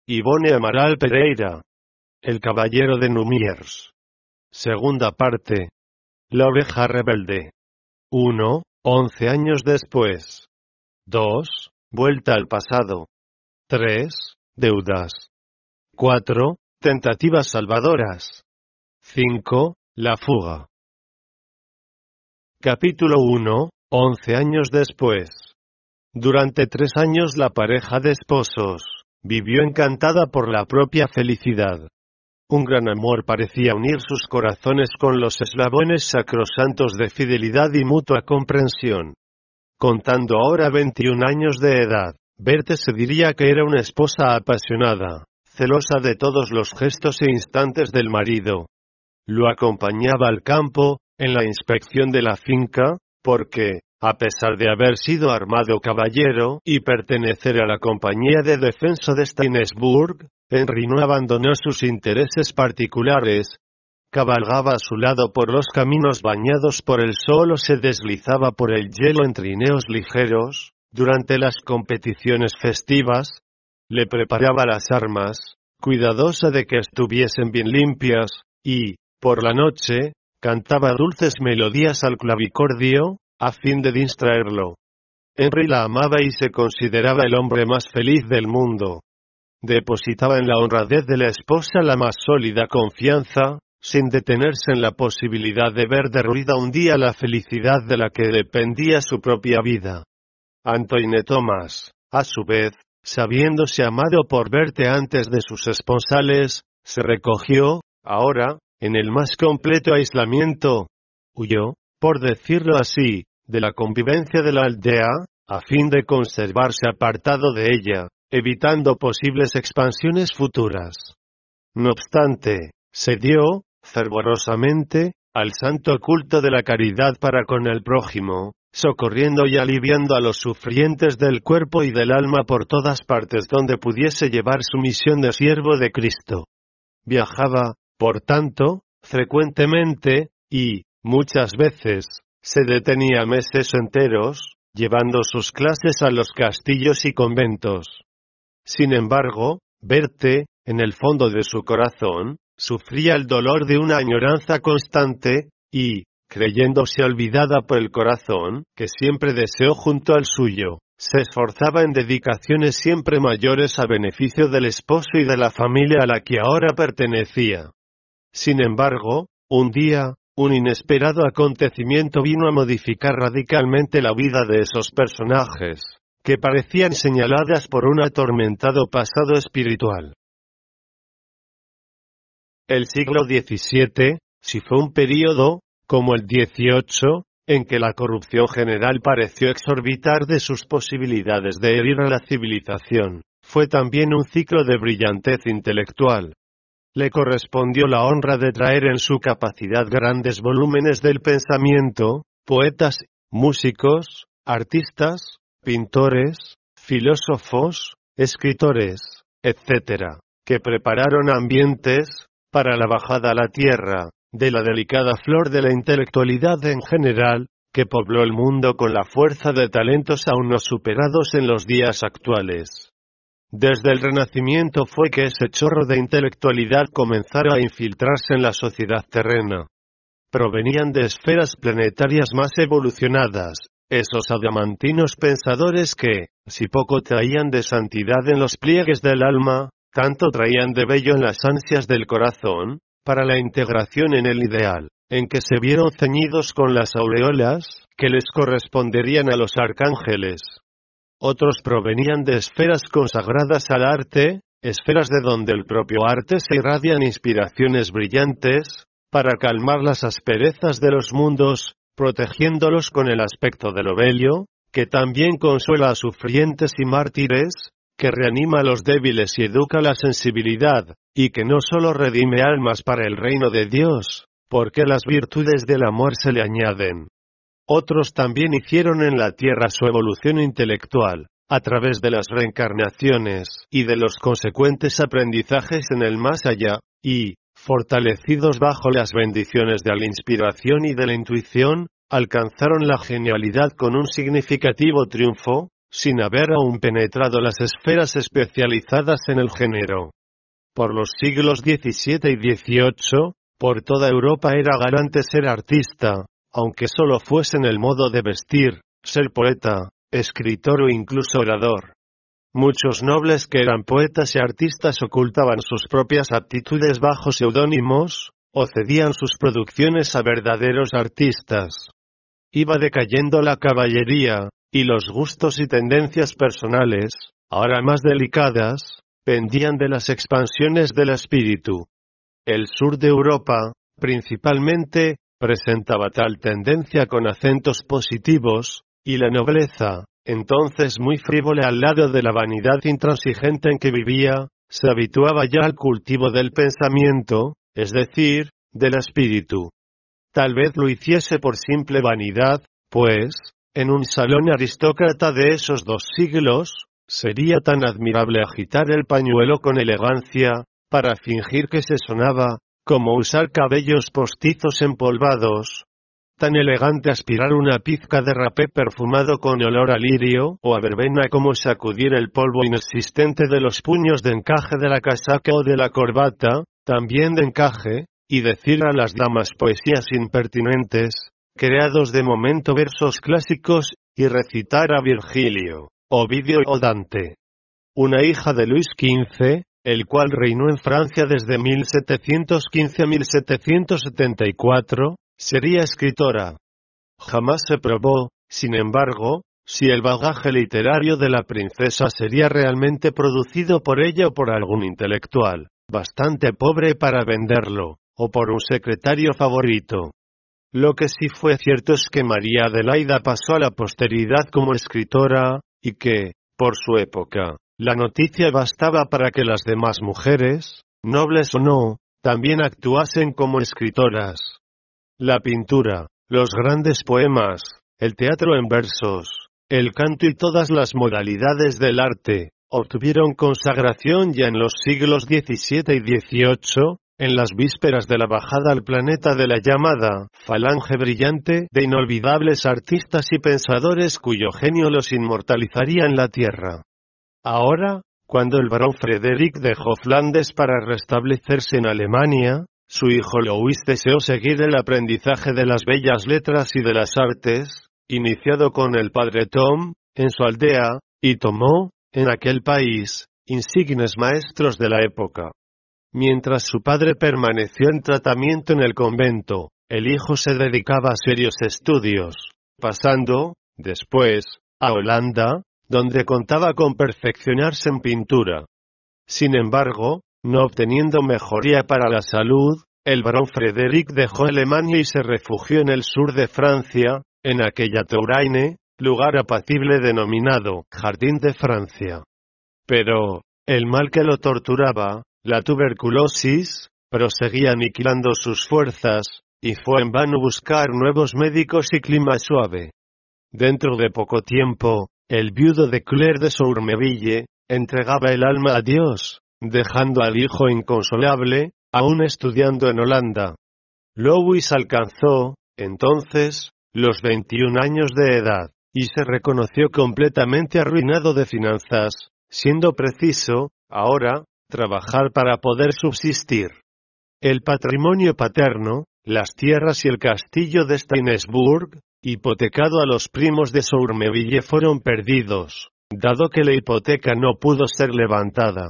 Ivone Amaral Pereira. El caballero de Númiers. Segunda parte. La oveja rebelde. 1. 11 años después. 2. Vuelta al pasado. 3. Deudas. 4. Tentativas salvadoras. 5. La fuga. Capítulo 1. 11 años después. Durante 3 años la pareja de esposos vivió encantada por la propia felicidad. Un gran amor parecía unir sus corazones con los eslabones sacrosantos de fidelidad y mutua comprensión. Contando ahora 21 años de edad, Berthe se diría que era una esposa apasionada, celosa de todos los gestos e instantes del marido. Lo acompañaba al campo, en la inspección de la finca, porque, a pesar de haber sido armado caballero y pertenecer a la compañía de defensa de Steinsburg, Henry no abandonó sus intereses particulares. Cabalgaba a su lado por los caminos bañados por el sol o se deslizaba por el hielo en trineos ligeros. Durante las competiciones festivas, le preparaba las armas, cuidadosa de que estuviesen bien limpias, y, por la noche, cantaba dulces melodías al clavicordio, a fin de distraerlo. Henry la amaba y se consideraba el hombre más feliz del mundo. Depositaba en la honradez de la esposa la más sólida confianza, sin detenerse en la posibilidad de ver derruida un día la felicidad de la que dependía su propia vida. Antoine Thomas, a su vez, sabiéndose amado por Berthe antes de sus esponsales, se recogió, ahora, en el más completo aislamiento. Huyó, por decirlo así, de la convivencia de la aldea, a fin de conservarse apartado de ella, evitando posibles expansiones futuras. No obstante, se dio, fervorosamente, al santo culto de la caridad para con el prójimo, socorriendo y aliviando a los sufrientes del cuerpo y del alma por todas partes donde pudiese llevar su misión de siervo de Cristo. Viajaba, por tanto, frecuentemente, y, muchas veces, se detenía meses enteros, llevando sus clases a los castillos y conventos. Sin embargo, Berthe, en el fondo de su corazón, sufría el dolor de una añoranza constante, y, creyéndose olvidada por el corazón, que siempre deseó junto al suyo, se esforzaba en dedicaciones siempre mayores a beneficio del esposo y de la familia a la que ahora pertenecía. Sin embargo, un día, un inesperado acontecimiento vino a modificar radicalmente la vida de esos personajes, que parecían señaladas por un atormentado pasado espiritual. El siglo XVII, si fue un período, como el XVIII, en que la corrupción general pareció exorbitar de sus posibilidades de herir a la civilización, fue también un ciclo de brillantez intelectual. Le correspondió la honra de traer en su capacidad grandes volúmenes del pensamiento, poetas, músicos, artistas, pintores, filósofos, escritores, etc., que prepararon ambientes para la bajada a la tierra de la delicada flor de la intelectualidad en general, que pobló el mundo con la fuerza de talentos aún no superados en los días actuales. Desde el Renacimiento fue que ese chorro de intelectualidad comenzara a infiltrarse en la sociedad terrena. Provenían de esferas planetarias más evolucionadas, esos adamantinos pensadores que, si poco traían de santidad en los pliegues del alma, tanto traían de bello en las ansias del corazón, para la integración en el ideal, en que se vieron ceñidos con las aureolas, que les corresponderían a los arcángeles. Otros provenían de esferas consagradas al arte, esferas de donde el propio arte se irradian inspiraciones brillantes, para calmar las asperezas de los mundos, protegiéndolos con el aspecto de lo bello, que también consuela a sufrientes y mártires, que reanima a los débiles y educa la sensibilidad, y que no solo redime almas para el reino de Dios, porque las virtudes del amor se le añaden. Otros también hicieron en la tierra su evolución intelectual, a través de las reencarnaciones y de los consecuentes aprendizajes en el más allá, y, fortalecidos bajo las bendiciones de la inspiración y de la intuición, alcanzaron la genialidad con un significativo triunfo, sin haber aún penetrado las esferas especializadas en el género. Por los siglos XVII y XVIII, por toda Europa era galante ser artista, aunque solo fuese en el modo de vestir, ser poeta, escritor o incluso orador. Muchos nobles que eran poetas y artistas ocultaban sus propias aptitudes bajo seudónimos, o cedían sus producciones a verdaderos artistas. Iba decayendo la caballería, y los gustos y tendencias personales, ahora más delicadas, pendían de las expansiones del espíritu. El sur de Europa, principalmente, presentaba tal tendencia con acentos positivos, y la nobleza, entonces muy frívola al lado de la vanidad intransigente en que vivía, se habituaba ya al cultivo del pensamiento, es decir, del espíritu. Tal vez lo hiciese por simple vanidad, pues, en un salón aristócrata de esos 2 siglos, sería tan admirable agitar el pañuelo con elegancia, para fingir que se sonaba, como usar cabellos postizos empolvados. Tan elegante aspirar una pizca de rapé perfumado con olor a lirio o a verbena como sacudir el polvo inexistente de los puños de encaje de la casaca o de la corbata, también de encaje, y decir a las damas poesías impertinentes, creados de momento versos clásicos, y recitar a Virgilio, Ovidio o Dante. Una hija de Luis XV, el cual reinó en Francia desde 1715 a 1774, sería escritora. Jamás se probó, sin embargo, si el bagaje literario de la princesa sería realmente producido por ella o por algún intelectual, bastante pobre para venderlo, o por un secretario favorito. Lo que sí fue cierto es que María Adelaida pasó a la posteridad como escritora, y que, por su época, la noticia bastaba para que las demás mujeres, nobles o no, también actuasen como escritoras. La pintura, los grandes poemas, el teatro en versos, el canto y todas las modalidades del arte, obtuvieron consagración ya en los siglos XVII y XVIII, en las vísperas de la bajada al planeta de la llamada falange brillante de inolvidables artistas y pensadores cuyo genio los inmortalizaría en la tierra. Ahora, cuando el barón Frederick dejó Flandes para restablecerse en Alemania, su hijo Louis deseó seguir el aprendizaje de las bellas letras y de las artes, iniciado con el padre Tom, en su aldea, y tomó, en aquel país, insignes maestros de la época. Mientras su padre permaneció en tratamiento en el convento, el hijo se dedicaba a serios estudios, pasando, después, a Holanda, donde contaba con perfeccionarse en pintura. Sin embargo, no obteniendo mejoría para la salud, el barón Frederick dejó Alemania y se refugió en el sur de Francia, en aquella Touraine, lugar apacible denominado Jardín de Francia. Pero, el mal que lo torturaba, la tuberculosis, proseguía aniquilando sus fuerzas, y fue en vano buscar nuevos médicos y clima suave. Dentro de poco tiempo, el viudo de Claire de Sourmeville, entregaba el alma a Dios, dejando al hijo inconsolable, aún estudiando en Holanda. Louis alcanzó, entonces, los 21 años de edad, y se reconoció completamente arruinado de finanzas, siendo preciso, ahora, trabajar para poder subsistir. El patrimonio paterno, las tierras y el castillo de Steinsburg, hipotecado a los primos de Sourmeville, fueron perdidos, dado que la hipoteca no pudo ser levantada.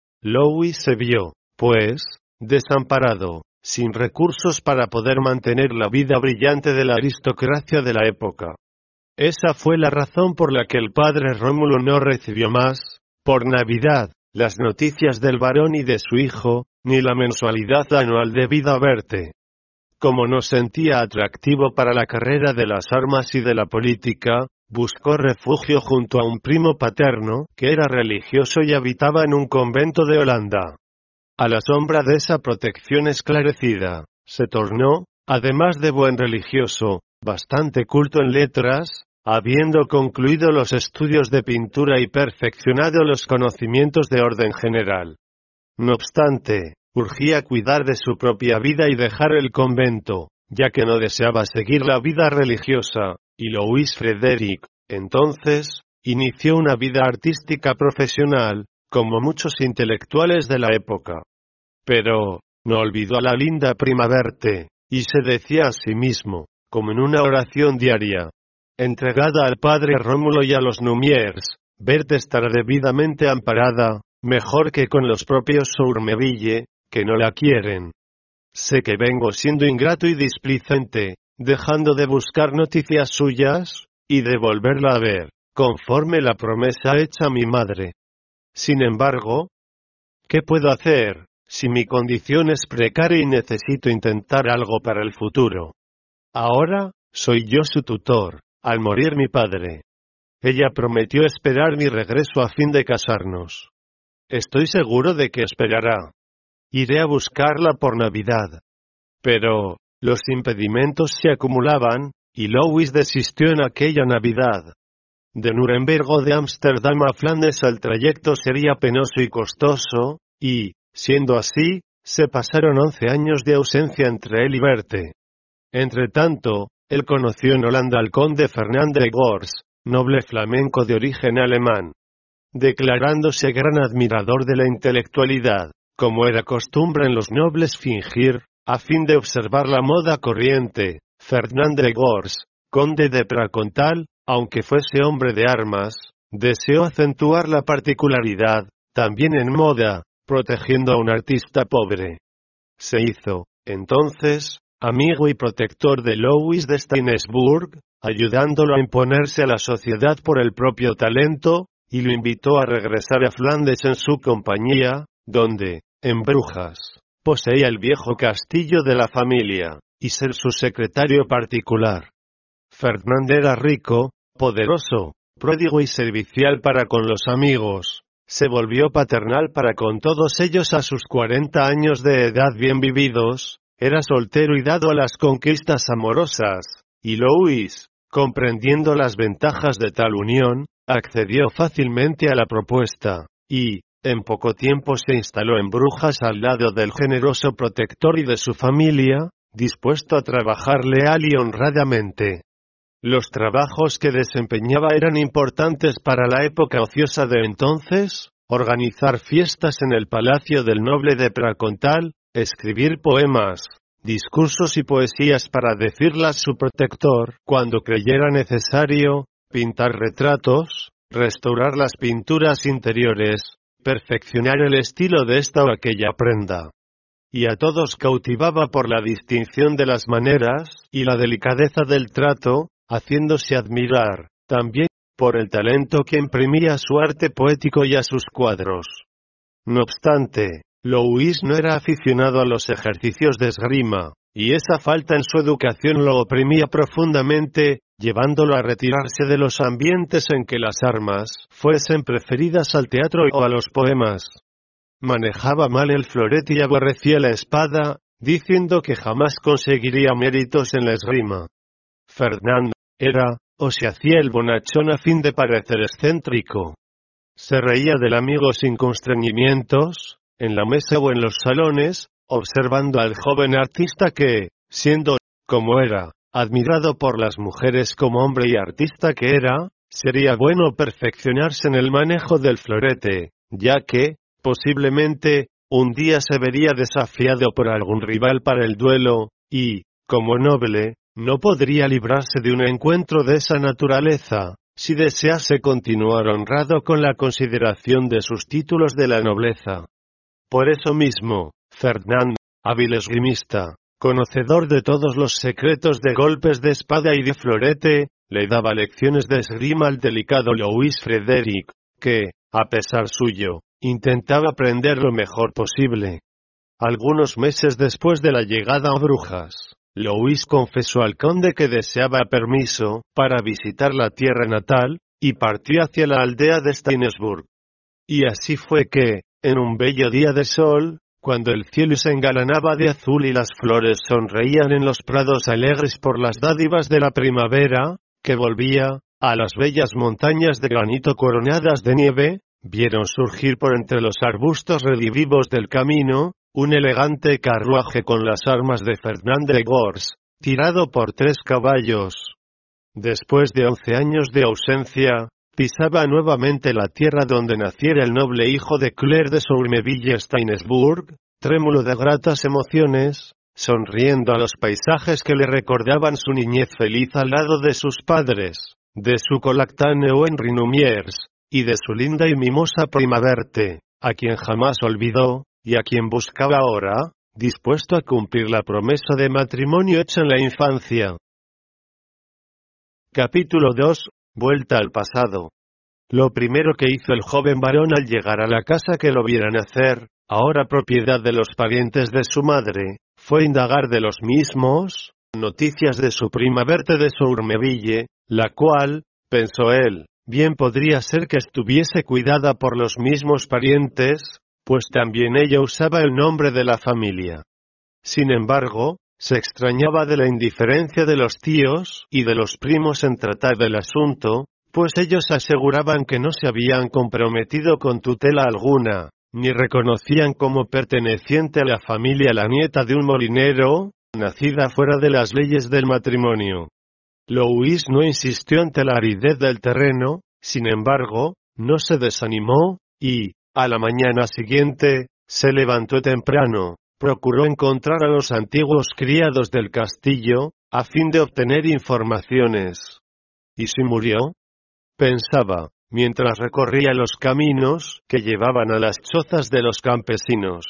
Louis se vio, pues, desamparado, sin recursos para poder mantener la vida brillante de la aristocracia de la época. Esa fue la razón por la que el padre Rómulo no recibió más, por Navidad, las noticias del varón y de su hijo, ni la mensualidad anual debida a Berthe. Como no sentía atractivo para la carrera de las armas y de la política, buscó refugio junto a un primo paterno, que era religioso y habitaba en un convento de Holanda. A la sombra de esa protección esclarecida, se tornó, además de buen religioso, bastante culto en letras, habiendo concluido los estudios de pintura y perfeccionado los conocimientos de orden general. No obstante, urgía cuidar de su propia vida y dejar el convento, ya que no deseaba seguir la vida religiosa, y Louis Frederick, entonces, inició una vida artística profesional, como muchos intelectuales de la época. Pero, no olvidó a la linda prima Berthe, y se decía a sí mismo, como en una oración diaria: entregada al padre Rómulo y a los Lumières, Berthe estará debidamente amparada, mejor que con los propios Sourmeville, que no la quieren. Sé que vengo siendo ingrato y displicente, dejando de buscar noticias suyas, y de volverla a ver, conforme la promesa hecha a mi madre. Sin embargo, ¿qué puedo hacer, si mi condición es precaria y necesito intentar algo para el futuro? Ahora, soy yo su tutor, al morir mi padre. Ella prometió esperar mi regreso a fin de casarnos. Estoy seguro de que esperará. Iré a buscarla por Navidad. Pero, los impedimentos se acumulaban, y Louis desistió en aquella Navidad. De Nuremberg o de Ámsterdam a Flandes el trayecto sería penoso y costoso, y, siendo así, se pasaron 11 años de ausencia entre él y Berthe. Entretanto, él conoció en Holanda al conde Fernand de Gors, noble flamenco de origen alemán. Declarándose gran admirador de la intelectualidad, como era costumbre en los nobles fingir, a fin de observar la moda corriente, Fernand de Gors, conde de Pracontal, aunque fuese hombre de armas, deseó acentuar la particularidad, también en moda, protegiendo a un artista pobre. Se hizo, entonces, amigo y protector de Louis de Steinsburg, ayudándolo a imponerse a la sociedad por el propio talento, y lo invitó a regresar a Flandes en su compañía, donde, en Brujas, poseía el viejo castillo de la familia, y ser su secretario particular. Fernand era rico, poderoso, pródigo y servicial para con los amigos. Se volvió paternal para con todos ellos a sus 40 años de edad bien vividos. Era soltero y dado a las conquistas amorosas, y Louis, comprendiendo las ventajas de tal unión, accedió fácilmente a la propuesta, y, en poco tiempo se instaló en Brujas al lado del generoso protector y de su familia, dispuesto a trabajar leal y honradamente. Los trabajos que desempeñaba eran importantes para la época ociosa de entonces: organizar fiestas en el palacio del noble de Pracontal, escribir poemas, discursos y poesías para decirlas su protector cuando creyera necesario, pintar retratos, restaurar las pinturas interiores, perfeccionar el estilo de esta o aquella prenda. Y a todos cautivaba por la distinción de las maneras y la delicadeza del trato, haciéndose admirar, también, por el talento que imprimía a su arte poético y a sus cuadros. No obstante, Louis no era aficionado a los ejercicios de esgrima, y esa falta en su educación lo oprimía profundamente, llevándolo a retirarse de los ambientes en que las armas fuesen preferidas al teatro o a los poemas. Manejaba mal el florete y aborrecía la espada, diciendo que jamás conseguiría méritos en la esgrima. Fernand era, o se hacía el bonachón a fin de parecer excéntrico. Se reía del amigo sin constreñimientos, en la mesa o en los salones, observando al joven artista que, siendo, como era, admirado por las mujeres como hombre y artista que era, sería bueno perfeccionarse en el manejo del florete, ya que, posiblemente, un día se vería desafiado por algún rival para el duelo, y, como noble, no podría librarse de un encuentro de esa naturaleza, si desease continuar honrado con la consideración de sus títulos de la nobleza. Por eso mismo, Fernand, hábil esgrimista, conocedor de todos los secretos de golpes de espada y de florete, le daba lecciones de esgrima al delicado Louis Frédéric, que, a pesar suyo, intentaba aprender lo mejor posible. Algunos meses después de la llegada a Brujas, Louis confesó al conde que deseaba permiso para visitar la tierra natal, y partió hacia la aldea de Steinsburg. Y así fue que, en un bello día de sol, cuando el cielo se engalanaba de azul y las flores sonreían en los prados alegres por las dádivas de la primavera, que volvía, a las bellas montañas de granito coronadas de nieve, vieron surgir por entre los arbustos redivivos del camino, un elegante carruaje con las armas de Fernand de Gors, tirado por 3 caballos. Después de 11 años de ausencia, pisaba nuevamente la tierra donde naciera el noble hijo de Claire de Sourmeville-Stainsburg, trémulo de gratas emociones, sonriendo a los paisajes que le recordaban su niñez feliz al lado de sus padres, de su colactáneo Henri Numiers, y de su linda y mimosa prima Berthe, a quien jamás olvidó, y a quien buscaba ahora, dispuesto a cumplir la promesa de matrimonio hecha en la infancia. Capítulo 2. Vuelta al pasado. Lo primero que hizo el joven varón al llegar a la casa que lo viera nacer, ahora propiedad de los parientes de su madre, fue indagar de los mismos, noticias de su prima Berthe de Sourmeville, la cual, pensó él, bien podría ser que estuviese cuidada por los mismos parientes, pues también ella usaba el nombre de la familia. Sin embargo, se extrañaba de la indiferencia de los tíos y de los primos en tratar del asunto, pues ellos aseguraban que no se habían comprometido con tutela alguna, ni reconocían como perteneciente a la familia la nieta de un molinero, nacida fuera de las leyes del matrimonio. Louis no insistió ante la aridez del terreno, sin embargo, no se desanimó, y, a la mañana siguiente, se levantó temprano, procuró encontrar a los antiguos criados del castillo, a fin de obtener informaciones. ¿Y si murió? Pensaba, mientras recorría los caminos que llevaban a las chozas de los campesinos.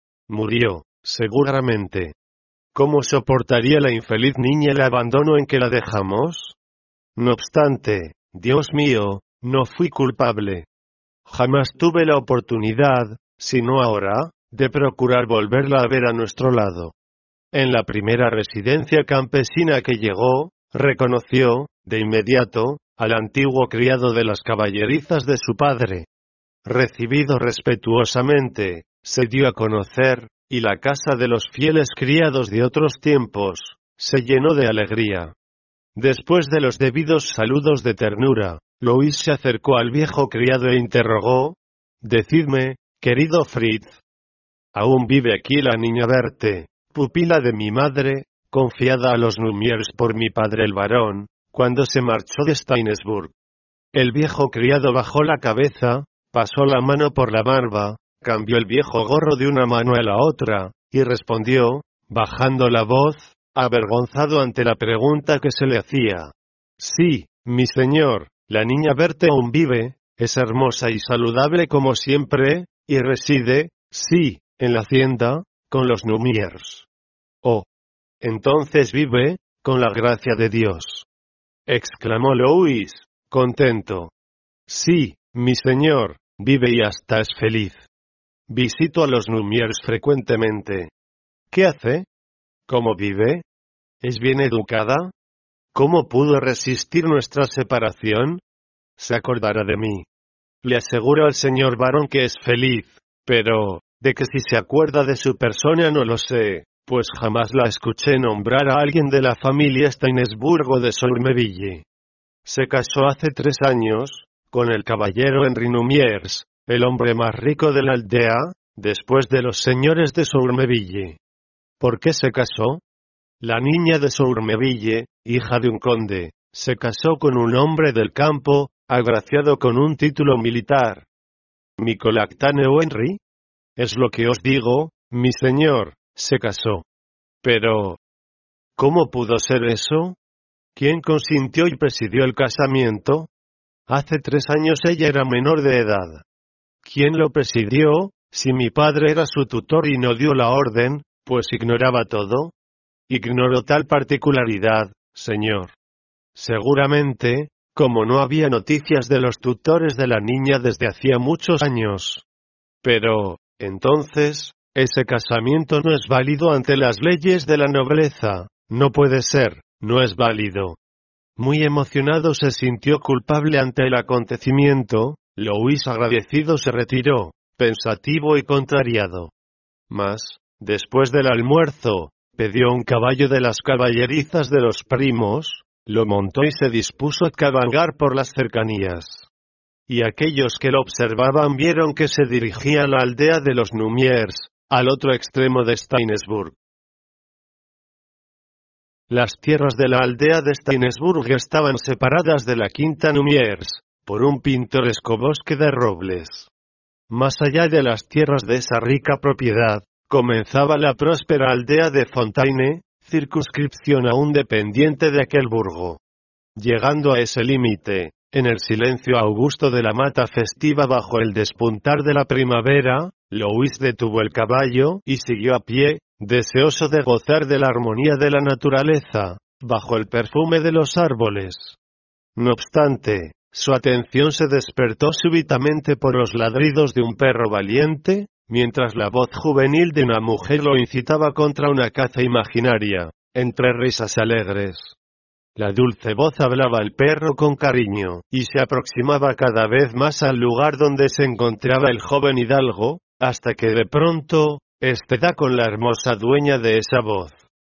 Murió, seguramente. ¿Cómo soportaría la infeliz niña el abandono en que la dejamos? No obstante, Dios mío, no fui culpable. Jamás tuve la oportunidad, sino ahora, de procurar volverla a ver a nuestro lado. En la primera residencia campesina que llegó, reconoció, de inmediato, al antiguo criado de las caballerizas de su padre. Recibido respetuosamente, se dio a conocer, y la casa de los fieles criados de otros tiempos, se llenó de alegría. Después de los debidos saludos de ternura, Louis se acercó al viejo criado e interrogó: «Decidme, querido Fritz, ¿aún vive aquí la niña Berthe, pupila de mi madre, confiada a los Numiers por mi padre el varón, cuando se marchó de Stainsburg?» El viejo criado bajó la cabeza, pasó la mano por la barba, cambió el viejo gorro de una mano a la otra, y respondió, bajando la voz, avergonzado ante la pregunta que se le hacía: «Sí, mi señor, la niña Berthe aún vive, es hermosa y saludable como siempre, y reside, sí, en la hacienda, con los Numiers». «Oh, entonces vive, con la gracia de Dios», exclamó Louis, contento. «Sí, mi señor, vive y hasta es feliz. Visito a los Numiers frecuentemente». «¿Qué hace? ¿Cómo vive? ¿Es bien educada? ¿Cómo pudo resistir nuestra separación? Se acordará de mí. Le aseguro al señor varón que es feliz, pero, de que si se acuerda de su persona no lo sé, pues jamás la escuché nombrar a alguien de la familia Stainsburg o de Sourmeville. Se casó hace 3 años, con el caballero Henri Numiers, el hombre más rico de la aldea, después de los señores de Sourmeville». «¿Por qué se casó?» «La niña de Sourmeville, hija de un conde, se casó con un hombre del campo, agraciado con un título militar». «¿Mi colactáneo Henri?» «Es lo que os digo, mi señor, se casó». «Pero, ¿cómo pudo ser eso? ¿Quién consintió y presidió el casamiento?» «Hace 3 años ella era menor de edad». «¿Quién lo presidió, si mi padre era su tutor y no dio la orden, pues ignoraba todo?» «Ignoro tal particularidad, señor. Seguramente, como no había noticias de los tutores de la niña desde hacía muchos años». «Pero, entonces, ese casamiento no es válido ante las leyes de la nobleza». «No puede ser, no es válido». Muy emocionado se sintió culpable ante el acontecimiento, Louis agradecido se retiró, pensativo y contrariado. Mas, después del almuerzo, pidió un caballo de las caballerizas de los primos, lo montó y se dispuso a cabalgar por las cercanías. Y aquellos que lo observaban vieron que se dirigía a la aldea de los Numiers, al otro extremo de Stainsburg. Las tierras de la aldea de Stainsburg estaban separadas de la quinta Numiers, por un pintoresco bosque de robles. Más allá de las tierras de esa rica propiedad, comenzaba la próspera aldea de Fontaine, circunscripción aún dependiente de aquel burgo. Llegando a ese límite, en el silencio augusto de la mata festiva bajo el despuntar de la primavera, Louis detuvo el caballo y siguió a pie, deseoso de gozar de la armonía de la naturaleza, bajo el perfume de los árboles. No obstante, su atención se despertó súbitamente por los ladridos de un perro valiente, mientras la voz juvenil de una mujer lo incitaba contra una caza imaginaria, entre risas alegres. La dulce voz hablaba al perro con cariño, y se aproximaba cada vez más al lugar donde se encontraba el joven hidalgo, hasta que de pronto, este da con la hermosa dueña de esa voz.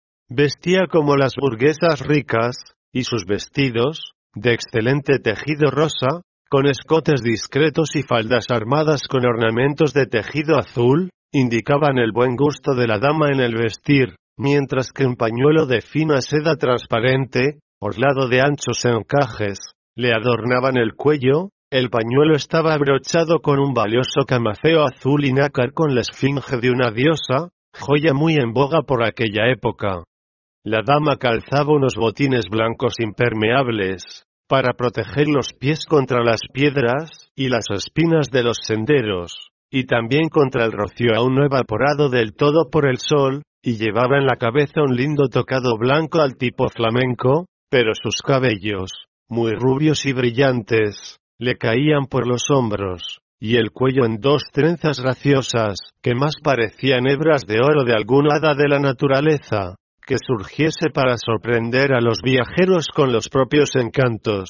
Vestía como las burguesas ricas, y sus vestidos, de excelente tejido rosa, con escotes discretos y faldas armadas con ornamentos de tejido azul, indicaban el buen gusto de la dama en el vestir, mientras que un pañuelo de fina seda transparente, orlado de anchos encajes, le adornaban el cuello. El pañuelo estaba abrochado con un valioso camafeo azul y nácar con la esfinge de una diosa, joya muy en boga por aquella época. La dama calzaba unos botines blancos impermeables, para proteger los pies contra las piedras y las espinas de los senderos, y también contra el rocío aún no evaporado del todo por el sol, y llevaba en la cabeza un lindo tocado blanco al tipo flamenco, pero sus cabellos, muy rubios y brillantes, le caían por los hombros, y el cuello en dos trenzas graciosas, que más parecían hebras de oro de alguna hada de la naturaleza, que surgiese para sorprender a los viajeros con los propios encantos.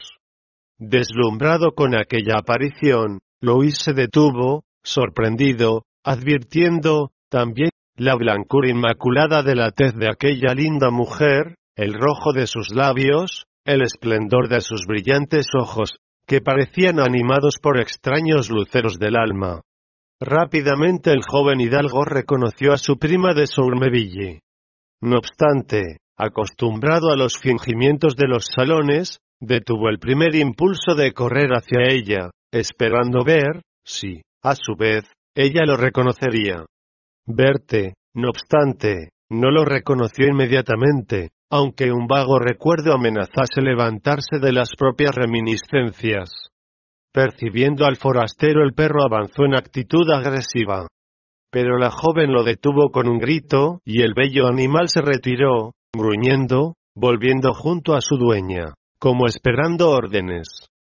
Deslumbrado con aquella aparición, Louis se detuvo, sorprendido, advirtiendo, también, la blancura inmaculada de la tez de aquella linda mujer, el rojo de sus labios, el esplendor de sus brillantes ojos, que parecían animados por extraños luceros del alma. Rápidamente el joven hidalgo reconoció a su prima de Sourmeville. No obstante, acostumbrado a los fingimientos de los salones, detuvo el primer impulso de correr hacia ella, esperando ver, si, a su vez, ella lo reconocería. Berthe, no obstante, no lo reconoció inmediatamente, aunque un vago recuerdo amenazase levantarse de las propias reminiscencias. Percibiendo al forastero, el perro avanzó en actitud agresiva. Pero la joven lo detuvo con un grito, y el bello animal se retiró, gruñendo, volviendo junto a su dueña, como esperando órdenes.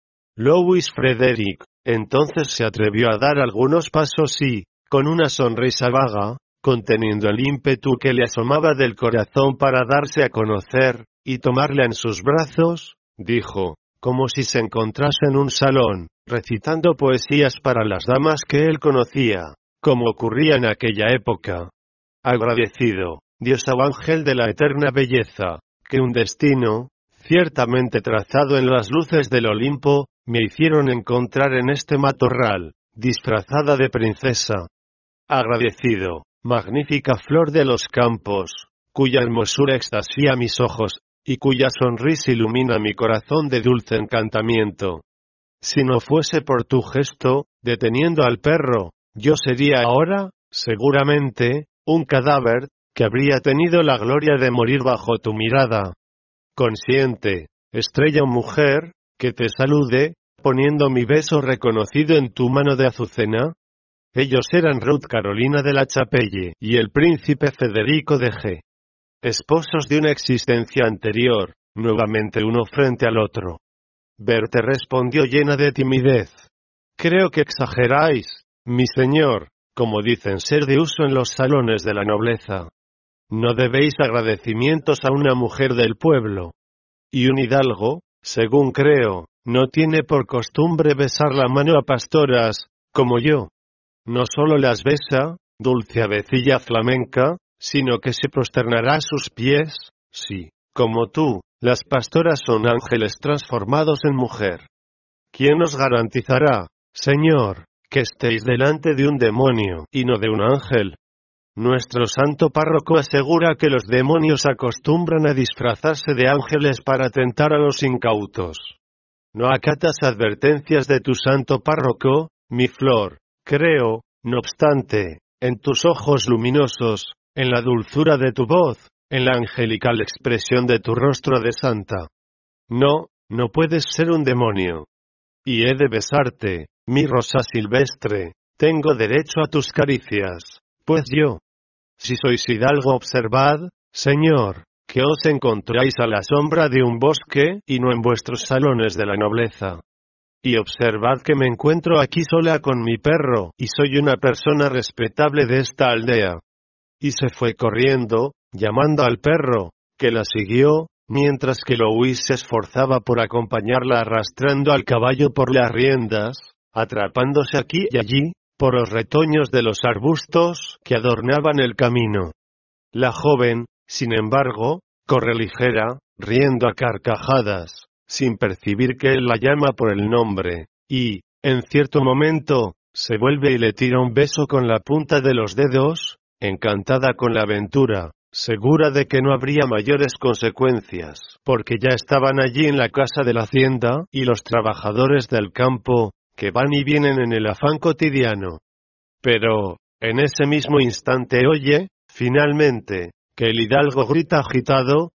Louis Frederick, entonces se atrevió a dar algunos pasos y, con una sonrisa vaga, conteniendo el ímpetu que le asomaba del corazón para darse a conocer, y tomarla en sus brazos, dijo, como si se encontrase en un salón, recitando poesías para las damas que él conocía, como ocurría en aquella época. Agradecido, Dios o ángel de la eterna belleza, que un destino, ciertamente trazado en las luces del Olimpo, me hicieron encontrar en este matorral, disfrazada de princesa. Agradecido, magnífica flor de los campos, cuya hermosura extasía mis ojos, y cuya sonrisa ilumina mi corazón de dulce encantamiento. Si no fuese por tu gesto, deteniendo al perro, yo sería ahora, seguramente, un cadáver, que habría tenido la gloria de morir bajo tu mirada. Consiente, estrella mujer, que te salude, poniendo mi beso reconocido en tu mano de azucena. Ellos eran Ruth Carolina de la Chapelle y el príncipe Federico de G. Esposos de una existencia anterior, nuevamente uno frente al otro. Berthe respondió llena de timidez. Creo que exageráis, mi señor, como dicen ser de uso en los salones de la nobleza. No debéis agradecimientos a una mujer del pueblo. Y un hidalgo, según creo, no tiene por costumbre besar la mano a pastoras, como yo. No solo las besa, dulce avecilla flamenca, sino que se prosternará a sus pies, sí, como tú, las pastoras son ángeles transformados en mujer. ¿Quién os garantizará, señor, que estéis delante de un demonio y no de un ángel? Nuestro santo párroco asegura que los demonios acostumbran a disfrazarse de ángeles para tentar a los incautos. No acatas advertencias de tu santo párroco, mi flor. Creo, no obstante, en tus ojos luminosos, en la dulzura de tu voz, en la angelical expresión de tu rostro de santa. No, no puedes ser un demonio. Y he de besarte, mi rosa silvestre, tengo derecho a tus caricias, pues yo. Si sois hidalgo, observad, señor, que os encontráis a la sombra de un bosque, y no en vuestros salones de la nobleza. Y observad que me encuentro aquí sola con mi perro, y soy una persona respetable de esta aldea. Y se fue corriendo, llamando al perro, que la siguió, mientras que Louis se esforzaba por acompañarla arrastrando al caballo por las riendas, atrapándose aquí y allí, por los retoños de los arbustos que adornaban el camino. La joven, sin embargo, corre ligera, riendo a carcajadas, sin percibir que él la llama por el nombre, y, en cierto momento, se vuelve y le tira un beso con la punta de los dedos, encantada con la aventura, segura de que no habría mayores consecuencias, porque ya estaban allí en la casa de la hacienda, y los trabajadores del campo, que van y vienen en el afán cotidiano. Pero, en ese mismo instante oye, finalmente, que el hidalgo grita agitado: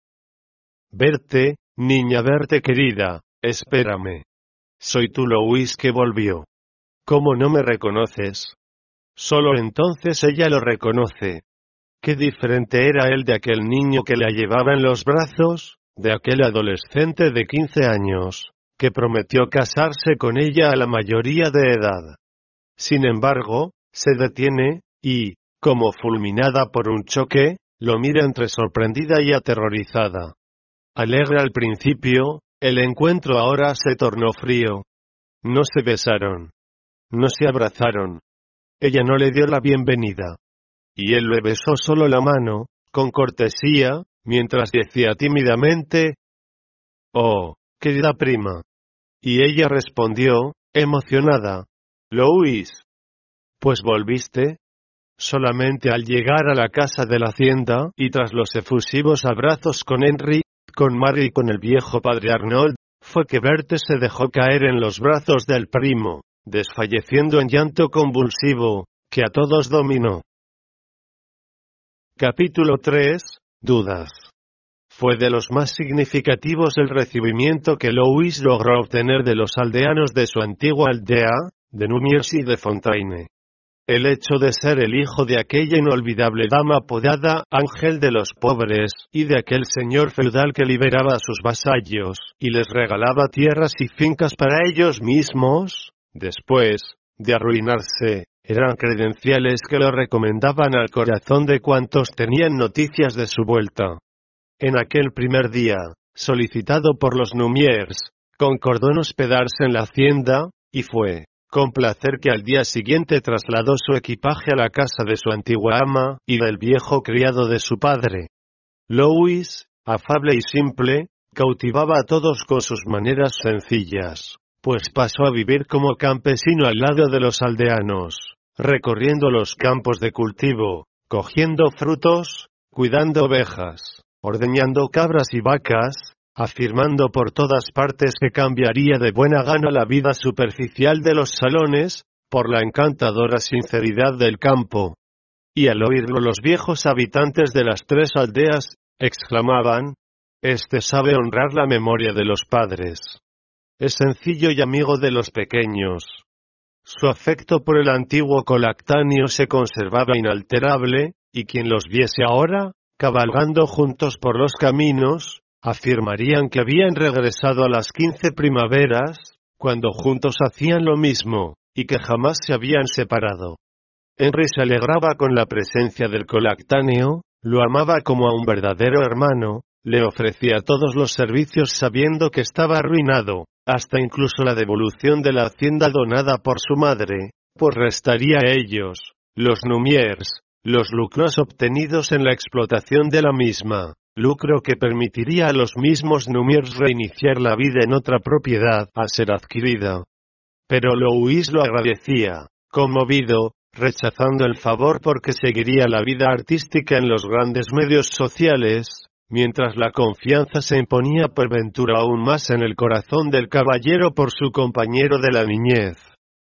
«Verte, niña, verte querida, espérame. Soy tú Louis que volvió. ¿Cómo no me reconoces?» Solo entonces ella lo reconoce. Qué diferente era él de aquel niño que la llevaba en los brazos, de aquel adolescente de 15 años, que prometió casarse con ella a la mayoría de edad. Sin embargo, se detiene, y, como fulminada por un choque, lo mira entre sorprendida y aterrorizada. Alegre al principio, el encuentro ahora se tornó frío. No se besaron. No se abrazaron. Ella no le dio la bienvenida. Y él le besó solo la mano, con cortesía, mientras decía tímidamente: «Oh, querida prima». Y ella respondió, emocionada: «Louis. Pues volviste». Solamente al llegar a la casa de la hacienda, y tras los efusivos abrazos con Henry, con Mary y con el viejo padre Arnold, fue que Berthe se dejó caer en los brazos del primo, desfalleciendo en llanto convulsivo, que a todos dominó. Capítulo 3. Dudas. Fue de los más significativos el recibimiento que Louis logró obtener de los aldeanos de su antigua aldea, de Numiers y de Fontaine. El hecho de ser el hijo de aquella inolvidable dama apodada Ángel de los Pobres, y de aquel señor feudal que liberaba a sus vasallos, y les regalaba tierras y fincas para ellos mismos, después de arruinarse, eran credenciales que lo recomendaban al corazón de cuantos tenían noticias de su vuelta. En aquel primer día, solicitado por los Numiers, concordó en hospedarse en la hacienda, y fue con placer que al día siguiente trasladó su equipaje a la casa de su antigua ama, y del viejo criado de su padre. Louis, afable y simple, cautivaba a todos con sus maneras sencillas, pues pasó a vivir como campesino al lado de los aldeanos, recorriendo los campos de cultivo, cogiendo frutos, cuidando ovejas, ordeñando cabras y vacas, afirmando por todas partes que cambiaría de buena gana la vida superficial de los salones, por la encantadora sinceridad del campo. Y al oírlo los viejos habitantes de las 3 aldeas, exclamaban: «Este sabe honrar la memoria de los padres. Es sencillo y amigo de los pequeños». Su afecto por el antiguo colactáneo se conservaba inalterable, y quien los viese ahora, cabalgando juntos por los caminos, afirmarían que habían regresado a las 15 primaveras, cuando juntos hacían lo mismo, y que jamás se habían separado. Henry se alegraba con la presencia del colactáneo, lo amaba como a un verdadero hermano, le ofrecía todos los servicios sabiendo que estaba arruinado, hasta incluso la devolución de la hacienda donada por su madre, pues restaría a ellos, los Numiers, los lucros obtenidos en la explotación de la misma, lucro que permitiría a los mismos Numiers reiniciar la vida en otra propiedad a ser adquirida. Pero Louis lo agradecía, conmovido, rechazando el favor porque seguiría la vida artística en los grandes medios sociales, mientras la confianza se imponía por ventura aún más en el corazón del caballero por su compañero de la niñez.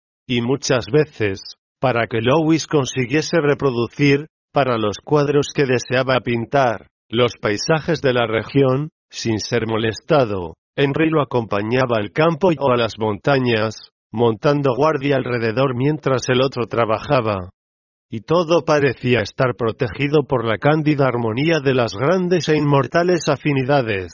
Y muchas veces, para que Louis consiguiese reproducir, para los cuadros que deseaba pintar, los paisajes de la región, sin ser molestado, Henry lo acompañaba al campo o a las montañas, montando guardia alrededor mientras el otro trabajaba. Y todo parecía estar protegido por la cándida armonía de las grandes e inmortales afinidades.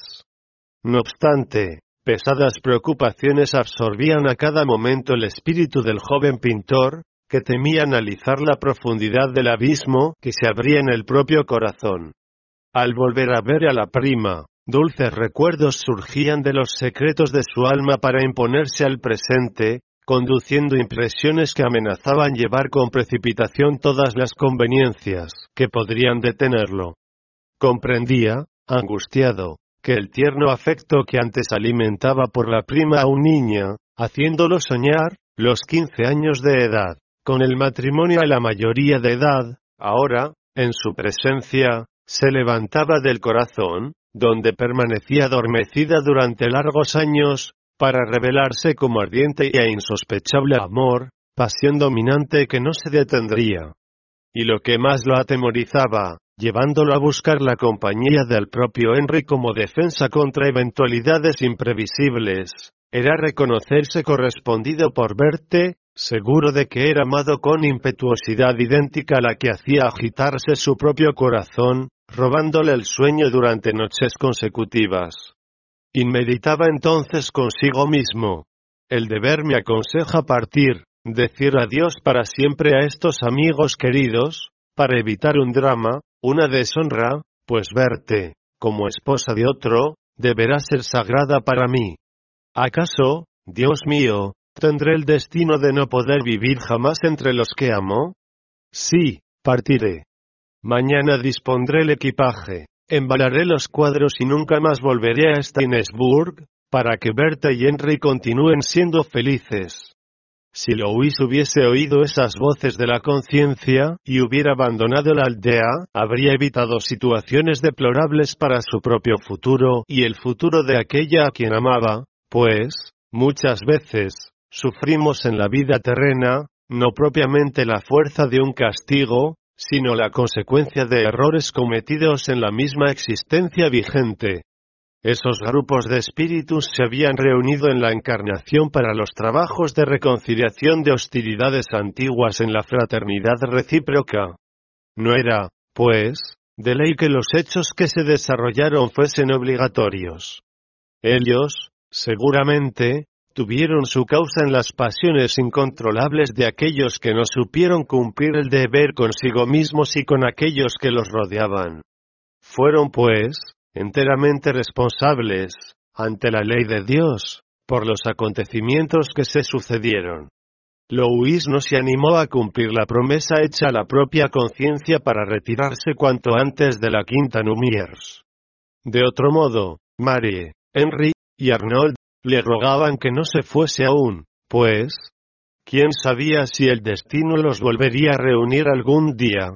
No obstante, pesadas preocupaciones absorbían a cada momento el espíritu del joven pintor, que temía analizar la profundidad del abismo que se abría en el propio corazón. Al volver a ver a la prima, dulces recuerdos surgían de los secretos de su alma para imponerse al presente, conduciendo impresiones que amenazaban llevar con precipitación todas las conveniencias que podrían detenerlo. Comprendía, angustiado, que el tierno afecto que antes alimentaba por la prima aún niña, haciéndolo soñar, los 15 años de edad, con el matrimonio a la mayoría de edad, ahora, en su presencia, se levantaba del corazón, donde permanecía adormecida durante largos años, para revelarse como ardiente e insospechable amor, pasión dominante que no se detendría. Y lo que más lo atemorizaba, llevándolo a buscar la compañía del propio Henry como defensa contra eventualidades imprevisibles, era reconocerse correspondido por Berthe, seguro de que era amado con impetuosidad idéntica a la que hacía agitarse su propio corazón, robándole el sueño durante noches consecutivas. Y meditaba entonces consigo mismo: el deber me aconseja partir, decir adiós para siempre a estos amigos queridos, para evitar un drama, una deshonra, pues Berthe, como esposa de otro, deberá ser sagrada para mí. ¿Acaso, Dios mío, tendré el destino de no poder vivir jamás entre los que amo? Sí, partiré. Mañana dispondré el equipaje, embalaré los cuadros y nunca más volveré a Steinsburg, para que Berthe y Henry continúen siendo felices. Si Louis hubiese oído esas voces de la conciencia, y hubiera abandonado la aldea, habría evitado situaciones deplorables para su propio futuro y el futuro de aquella a quien amaba, pues, muchas veces, sufrimos en la vida terrena, no propiamente la fuerza de un castigo, sino la consecuencia de errores cometidos en la misma existencia vigente. Esos grupos de espíritus se habían reunido en la encarnación para los trabajos de reconciliación de hostilidades antiguas en la fraternidad recíproca. No era, pues, de ley que los hechos que se desarrollaron fuesen obligatorios. Ellos, seguramente, tuvieron su causa en las pasiones incontrolables de aquellos que no supieron cumplir el deber consigo mismos y con aquellos que los rodeaban. Fueron, pues, enteramente responsables, ante la ley de Dios, por los acontecimientos que se sucedieron. Louis no se animó a cumplir la promesa hecha a la propia conciencia para retirarse cuanto antes de la quinta Numiers. De otro modo, Marie, Henry y Arnold le rogaban que no se fuese aún, pues, quién sabía si el destino los volvería a reunir algún día.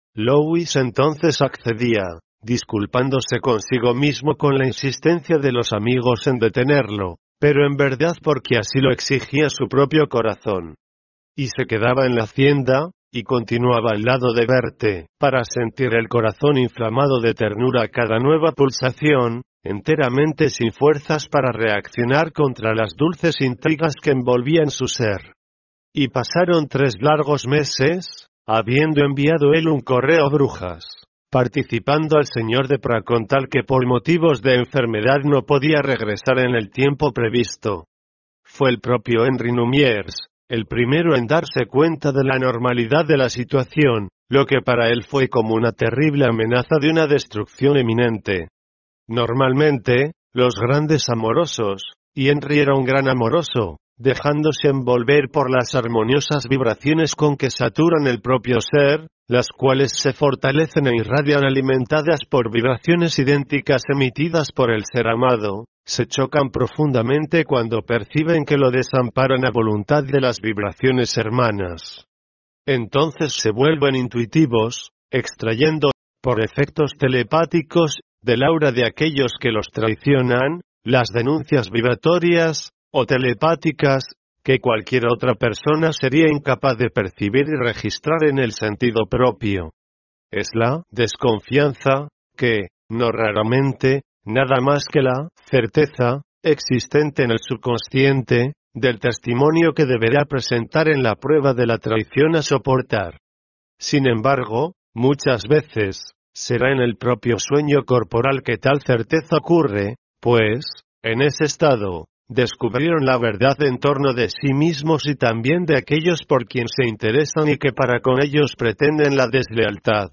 Louis entonces accedía, disculpándose consigo mismo con la insistencia de los amigos en detenerlo, pero en verdad porque así lo exigía su propio corazón. Y se quedaba en la hacienda, y continuaba al lado de Berthe, para sentir el corazón inflamado de ternura a cada nueva pulsación, enteramente sin fuerzas para reaccionar contra las dulces intrigas que envolvían su ser. Y pasaron 3 largos meses, habiendo enviado él un correo a Brujas, participando al señor de Pra con tal que por motivos de enfermedad no podía regresar en el tiempo previsto. Fue el propio Henry Numiers, el primero en darse cuenta de la normalidad de la situación, lo que para él fue como una terrible amenaza de una destrucción inminente. Normalmente, los grandes amorosos, y Henry era un gran amoroso, dejándose envolver por las armoniosas vibraciones con que saturan el propio ser, las cuales se fortalecen e irradian alimentadas por vibraciones idénticas emitidas por el ser amado, se chocan profundamente cuando perciben que lo desamparan a voluntad de las vibraciones hermanas. Entonces se vuelven intuitivos, extrayendo, por efectos telepáticos, del aura de aquellos que los traicionan, las denuncias vibratorias, o telepáticas, que cualquier otra persona sería incapaz de percibir y registrar en el sentido propio. Es la desconfianza, que, no raramente, nada más que la certeza, existente en el subconsciente, del testimonio que deberá presentar en la prueba de la traición a soportar. Sin embargo, muchas veces, será en el propio sueño corporal que tal certeza ocurre, pues, en ese estado, descubrieron la verdad en torno de sí mismos y también de aquellos por quien se interesan y que para con ellos pretenden la deslealtad.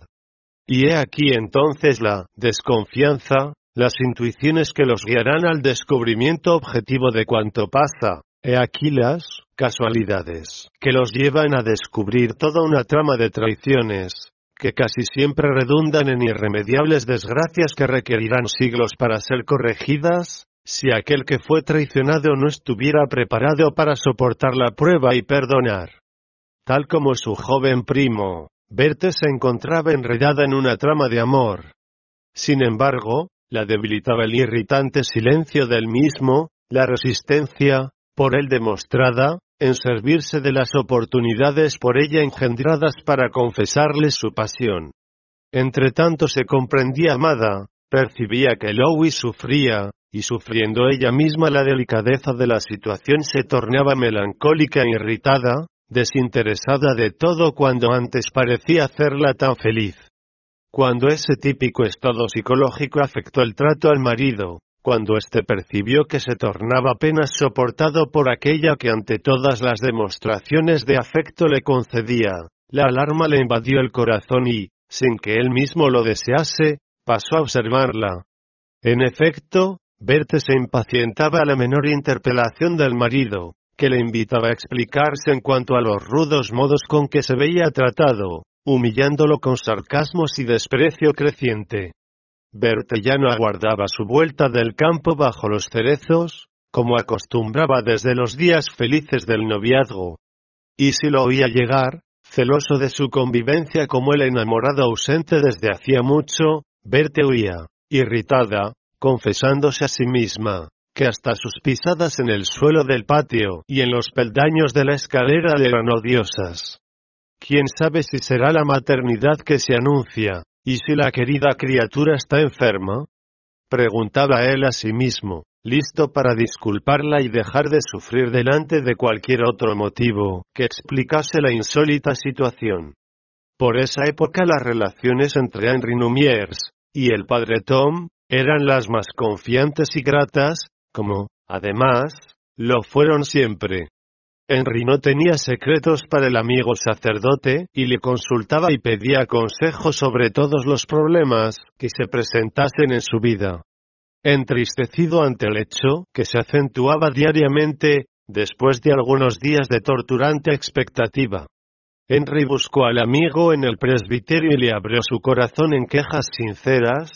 Y he aquí entonces la desconfianza, las intuiciones que los guiarán al descubrimiento objetivo de cuanto pasa. He aquí las casualidades que los llevan a descubrir toda una trama de traiciones, que casi siempre redundan en irremediables desgracias que requerirán siglos para ser corregidas, si aquel que fue traicionado no estuviera preparado para soportar la prueba y perdonar. Tal como su joven primo, Berthe se encontraba enredada en una trama de amor. Sin embargo, la debilitaba el irritante silencio del mismo, la resistencia, por él demostrada, en servirse de las oportunidades por ella engendradas para confesarle su pasión. Entretanto se comprendía amada, percibía que Louis sufría, y sufriendo ella misma la delicadeza de la situación se tornaba melancólica e irritada, desinteresada de todo cuando antes parecía hacerla tan feliz. Cuando ese típico estado psicológico afectó el trato al marido, cuando éste percibió que se tornaba apenas soportado por aquella que ante todas las demostraciones de afecto le concedía, la alarma le invadió el corazón y, sin que él mismo lo desease, pasó a observarla. En efecto, Berthe se impacientaba a la menor interpelación del marido, que le invitaba a explicarse en cuanto a los rudos modos con que se veía tratado, humillándolo con sarcasmos y desprecio creciente. Berthe ya no aguardaba su vuelta del campo bajo los cerezos, como acostumbraba desde los días felices del noviazgo. Y si lo oía llegar, celoso de su convivencia como el enamorado ausente desde hacía mucho, Berthe huía, irritada, confesándose a sí misma, que hasta sus pisadas en el suelo del patio y en los peldaños de la escalera le eran odiosas. ¿Quién sabe si será la maternidad que se anuncia? ¿Y si la querida criatura está enferma? Preguntaba él a sí mismo, listo para disculparla y dejar de sufrir delante de cualquier otro motivo que explicase la insólita situación. Por esa época las relaciones entre Henri Numiers y el padre Tom eran las más confiantes y gratas, como, además, lo fueron siempre. Henri no tenía secretos para el amigo sacerdote, y le consultaba y pedía consejo sobre todos los problemas que se presentasen en su vida. Entristecido ante el hecho, que se acentuaba diariamente, después de algunos días de torturante expectativa, Henri buscó al amigo en el presbiterio y le abrió su corazón en quejas sinceras.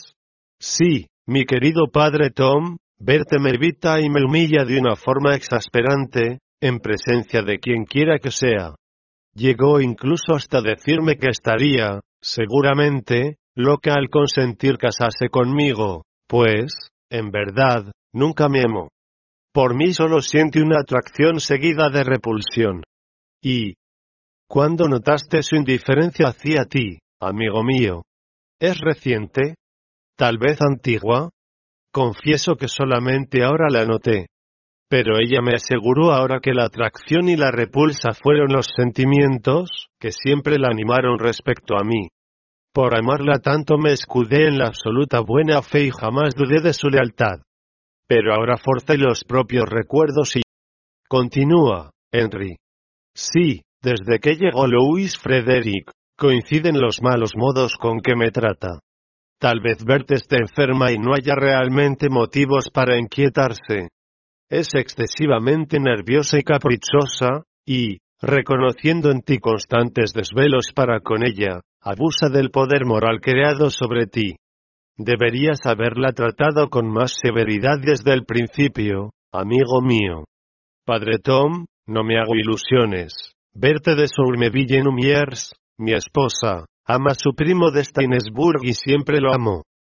Sí, mi querido padre Tom, Berthe me evita y me humilla de una forma exasperante, en presencia de quien quiera que sea. Llegó incluso hasta decirme que estaría, seguramente, loca al consentir casarse conmigo, pues, en verdad, nunca me amó. Por mí solo siente una atracción seguida de repulsión. ¿Y cuándo notaste su indiferencia hacia ti, amigo mío? ¿Es reciente? ¿Tal vez antigua? Confieso que solamente ahora la noté. Pero ella me aseguró ahora que la atracción y la repulsa fueron los sentimientos que siempre la animaron respecto a mí. Por amarla tanto me escudé en la absoluta buena fe y jamás dudé de su lealtad. Pero ahora forcé los propios recuerdos y... Continúa, Henri. Sí, desde que llegó Louis Frederick, coinciden los malos modos con que me trata. Tal vez Berthe esté enferma y no haya realmente motivos para inquietarse. Es excesivamente nerviosa y caprichosa, y, reconociendo en ti constantes desvelos para con ella, abusa del poder moral creado sobre ti. Deberías haberla tratado con más severidad desde el principio, amigo mío. Padre Tom, no me hago ilusiones. Berthe de Soulmeville-Numiers, mi esposa, ama a su primo de Stainsburg y siempre lo amó.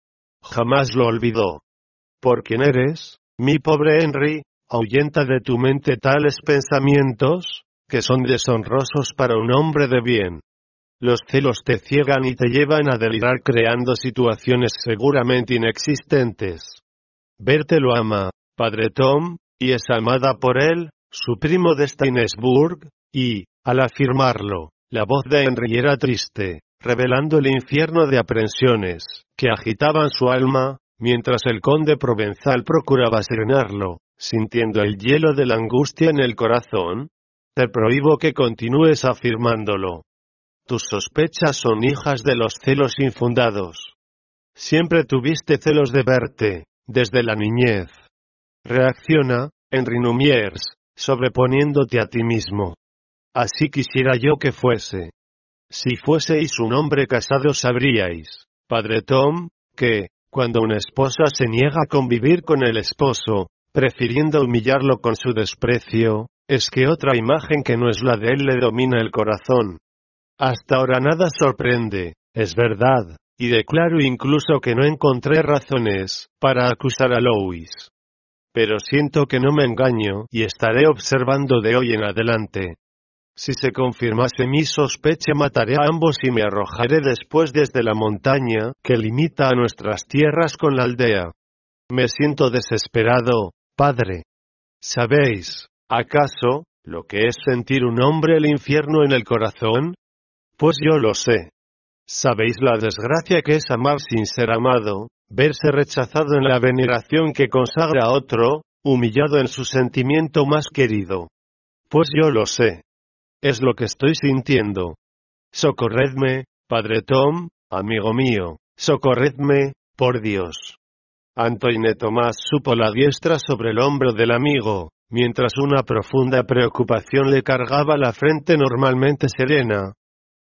jamás lo olvidó. ¿Por quién eres, mi pobre Henry? Ahuyenta de tu mente tales pensamientos, que son deshonrosos para un hombre de bien. Los celos te ciegan y te llevan a delirar creando situaciones seguramente inexistentes. Bertie lo ama, padre Tom, y es amada por él, su primo de Stainsburg, y, al afirmarlo, la voz de Henry era triste, revelando el infierno de aprensiones que agitaban su alma, mientras el conde provenzal procuraba serenarlo, sintiendo el hielo de la angustia en el corazón. Te prohíbo que continúes afirmándolo. Tus sospechas son hijas de los celos infundados. Siempre tuviste celos de Bertie, desde la niñez. Reacciona, Henry Numiers, sobreponiéndote a ti mismo. Así quisiera yo que fuese. Si fueseis un hombre casado sabríais, padre Tom, que, cuando una esposa se niega a convivir con el esposo, prefiriendo humillarlo con su desprecio, es que otra imagen que no es la de él le domina el corazón. Hasta ahora nada sorprende, es verdad, y declaro incluso que no encontré razones para acusar a Louis. Pero siento que no me engaño y estaré observando de hoy en adelante. Si se confirmase mi sospecha mataré a ambos y me arrojaré después desde la montaña que limita a nuestras tierras con la aldea. Me siento desesperado, padre. ¿Sabéis, acaso, lo que es sentir un hombre el infierno en el corazón? Pues yo lo sé. ¿Sabéis la desgracia que es amar sin ser amado, verse rechazado en la veneración que consagra a otro, humillado en su sentimiento más querido? Pues yo lo sé. Es lo que estoy sintiendo. Socorredme, padre Tom, amigo mío, socorredme, por Dios. Antoine Tomás supo la diestra sobre el hombro del amigo, mientras una profunda preocupación le cargaba la frente normalmente serena.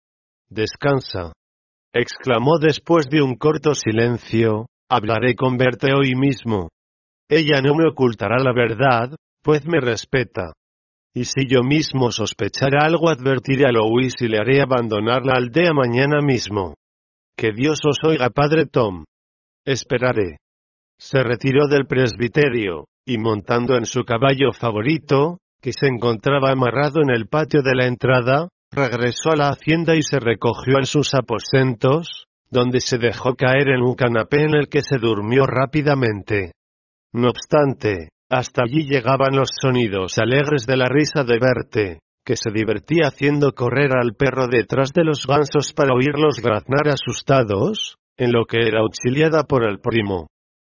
Descansa. Exclamó después de un corto silencio, hablaré con Bertie hoy mismo. Ella no me ocultará la verdad, pues me respeta. Y si yo mismo sospechara algo advertiré a Louis y le haré abandonar la aldea mañana mismo. Que Dios os oiga, padre Tom. Esperaré. Se retiró del presbiterio, y montando en su caballo favorito, que se encontraba amarrado en el patio de la entrada, regresó a la hacienda y se recogió en sus aposentos, donde se dejó caer en un canapé en el que se durmió rápidamente. No obstante, hasta allí llegaban los sonidos alegres de la risa de Bertie, que se divertía haciendo correr al perro detrás de los gansos para oírlos graznar asustados, en lo que era auxiliada por el primo.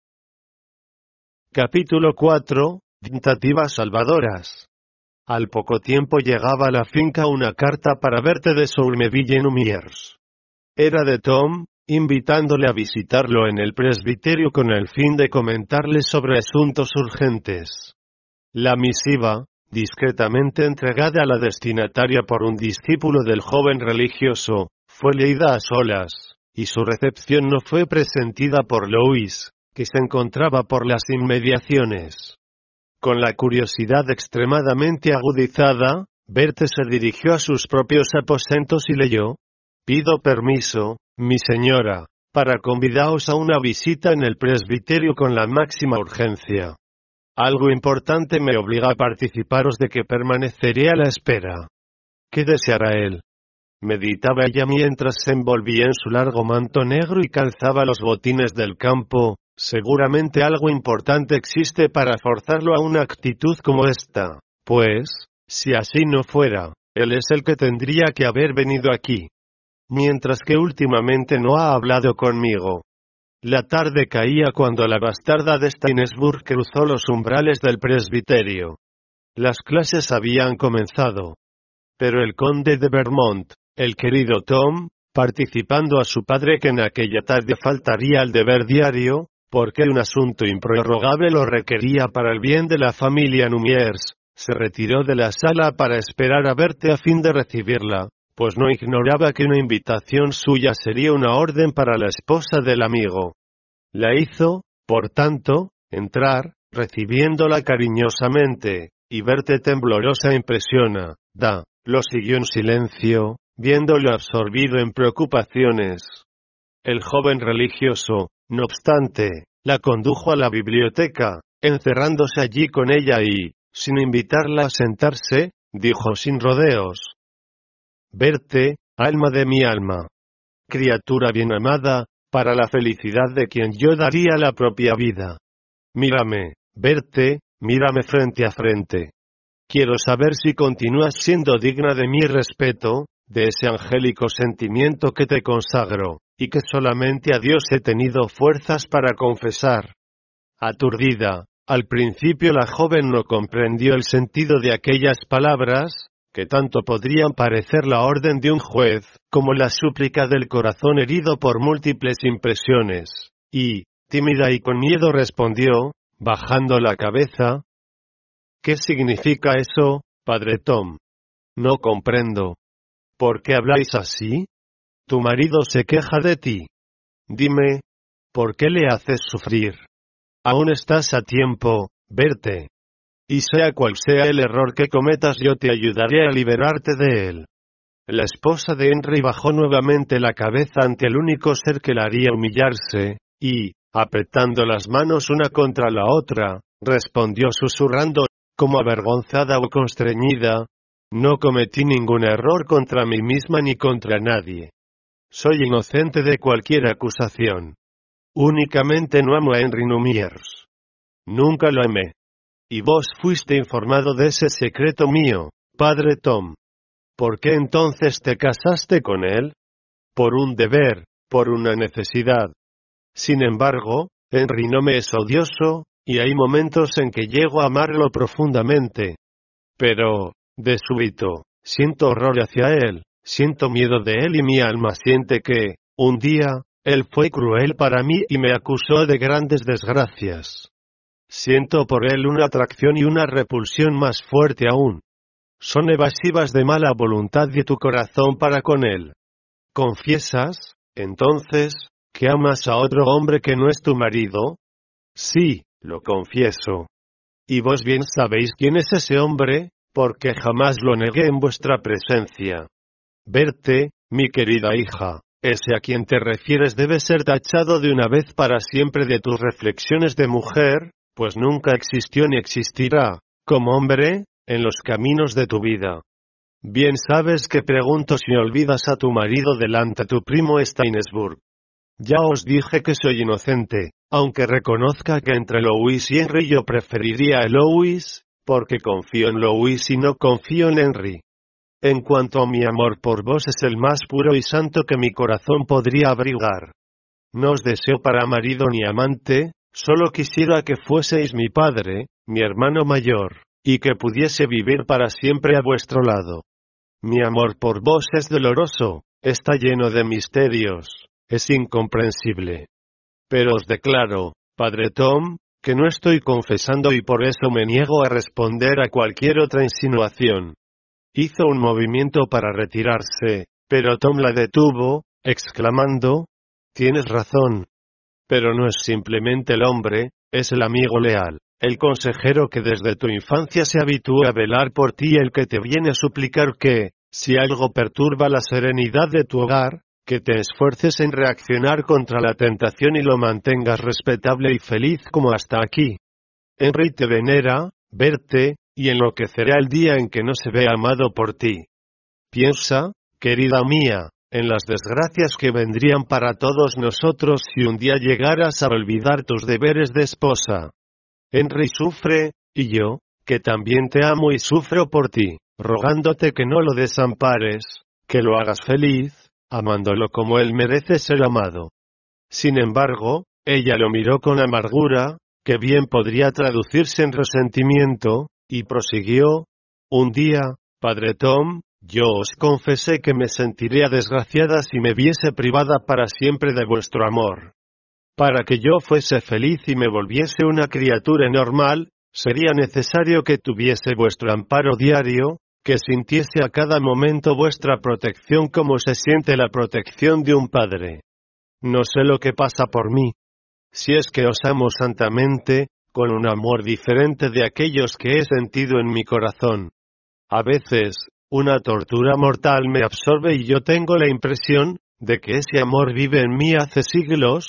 Capítulo 4. Tentativas salvadoras. Al poco tiempo llegaba a la finca una carta para Bertie de Soulmeville-Numiers. Era de Tom, invitándole a visitarlo en el presbiterio con el fin de comentarle sobre asuntos urgentes. La misiva, discretamente entregada a la destinataria por un discípulo del joven religioso, fue leída a solas, y su recepción no fue presentida por Louis, que se encontraba por las inmediaciones. Con la curiosidad extremadamente agudizada, Bertie se dirigió a sus propios aposentos y leyó: «Pido permiso, mi señora, para convidaros a una visita en el presbiterio con la máxima urgencia. Algo importante me obliga a participaros de que permaneceré a la espera». ¿Qué deseará él?, meditaba ella mientras se envolvía en su largo manto negro y calzaba los botines del campo. Seguramente algo importante existe para forzarlo a una actitud como esta, pues, si así no fuera, él es el que tendría que haber venido aquí. Mientras que últimamente no ha hablado conmigo. La tarde caía cuando la bastarda de Stainsburg cruzó los umbrales del presbiterio. Las clases habían comenzado. Pero el conde de Vermont, el querido Tom, participando a su padre que en aquella tarde faltaría al deber diario, porque un asunto improrrogable lo requería para el bien de la familia Numiers, se retiró de la sala para esperar a Bertie a fin de recibirla, pues no ignoraba que una invitación suya sería una orden para la esposa del amigo. La hizo, por tanto, entrar, recibiéndola cariñosamente, y Bertie temblorosa e impresionada, lo siguió en silencio, viéndolo absorbido en preocupaciones. El joven religioso, No obstante, la condujo a la biblioteca, encerrándose allí con ella y, sin invitarla a sentarse, dijo sin rodeos: «Verte, alma de mi alma. Criatura bien amada, para la felicidad de quien yo daría la propia vida. Mírame, verte, mírame frente a frente. Quiero saber si continúas siendo digna de mi respeto, de ese angélico sentimiento que te consagro, y que solamente a Dios he tenido fuerzas para confesar». Aturdida, al principio la joven no comprendió el sentido de aquellas palabras, que tanto podrían parecer la orden de un juez, como la súplica del corazón herido por múltiples impresiones, y, tímida y con miedo respondió, bajando la cabeza: «¿Qué significa eso, padre Tom? No comprendo. ¿Por qué habláis así? Tu marido se queja de ti. Dime, ¿por qué le haces sufrir? Aún estás a tiempo, verte. Y sea cual sea el error que cometas, yo te ayudaré a liberarte de él». La esposa de Henry bajó nuevamente la cabeza ante el único ser que la haría humillarse, y, apretando las manos una contra la otra, respondió susurrando, como avergonzada o constreñida: «No cometí ningún error contra mí misma ni contra nadie. Soy inocente de cualquier acusación. Únicamente no amo a Henry Numiers. Nunca lo amé. Y vos fuiste informado de ese secreto mío, padre Tom. ¿Por qué entonces te casaste con él? Por un deber, por una necesidad. Sin embargo, Henry no me es odioso, y hay momentos en que llego a amarlo profundamente. Pero, de súbito, siento horror hacia él, siento miedo de él y mi alma siente que, un día, él fue cruel para mí y me acusó de grandes desgracias. Siento por él una atracción y una repulsión más fuerte aún. Son evasivas de mala voluntad de tu corazón para con él. ¿Confiesas, entonces, que amas a otro hombre que no es tu marido? Sí, lo confieso. Y vos bien sabéis quién es ese hombre, porque jamás lo negué en vuestra presencia. Verte, mi querida hija, ese a quien te refieres debe ser tachado de una vez para siempre de tus reflexiones de mujer, pues nunca existió ni existirá, como hombre, en los caminos de tu vida. Bien sabes que pregunto si olvidas a tu marido delante de tu primo Stainsburg. Ya os dije que soy inocente, aunque reconozca que entre Louis y Henry yo preferiría a Louis, porque confío en Louis y no confío en Henry. En cuanto a mi amor por vos, es el más puro y santo que mi corazón podría abrigar. No os deseo para marido ni amante, solo quisiera que fueseis mi padre, mi hermano mayor, y que pudiese vivir para siempre a vuestro lado. Mi amor por vos es doloroso, está lleno de misterios, es incomprensible. Pero os declaro, padre Tom, que no estoy confesando y por eso me niego a responder a cualquier otra insinuación. Hizo un movimiento para retirarse, pero Tom la detuvo, exclamando: «Tienes razón. Pero no es simplemente el hombre, es el amigo leal, el consejero que desde tu infancia se habitúa a velar por ti y el que te viene a suplicar que, si algo perturba la serenidad de tu hogar, que te esfuerces en reaccionar contra la tentación y lo mantengas respetable y feliz como hasta aquí. Henry te venera, verte, y enloquecerá el día en que no se vea amado por ti. Piensa, querida mía, en las desgracias que vendrían para todos nosotros si un día llegaras a olvidar tus deberes de esposa. Henry sufre, y yo, que también te amo y sufro por ti, rogándote que no lo desampares, que lo hagas feliz, amándolo como él merece ser amado». Sin embargo, ella lo miró con amargura, que bien podría traducirse en resentimiento, y prosiguió: «Un día, padre Tom, yo os confesé que me sentiría desgraciada si me viese privada para siempre de vuestro amor. Para que yo fuese feliz y me volviese una criatura normal, sería necesario que tuviese vuestro amparo diario, que sintiese a cada momento vuestra protección como se siente la protección de un padre. No sé lo que pasa por mí. Si es que os amo santamente, con un amor diferente de aquellos que he sentido en mi corazón. A veces, una tortura mortal me absorbe y yo tengo la impresión de que ese amor vive en mí hace siglos,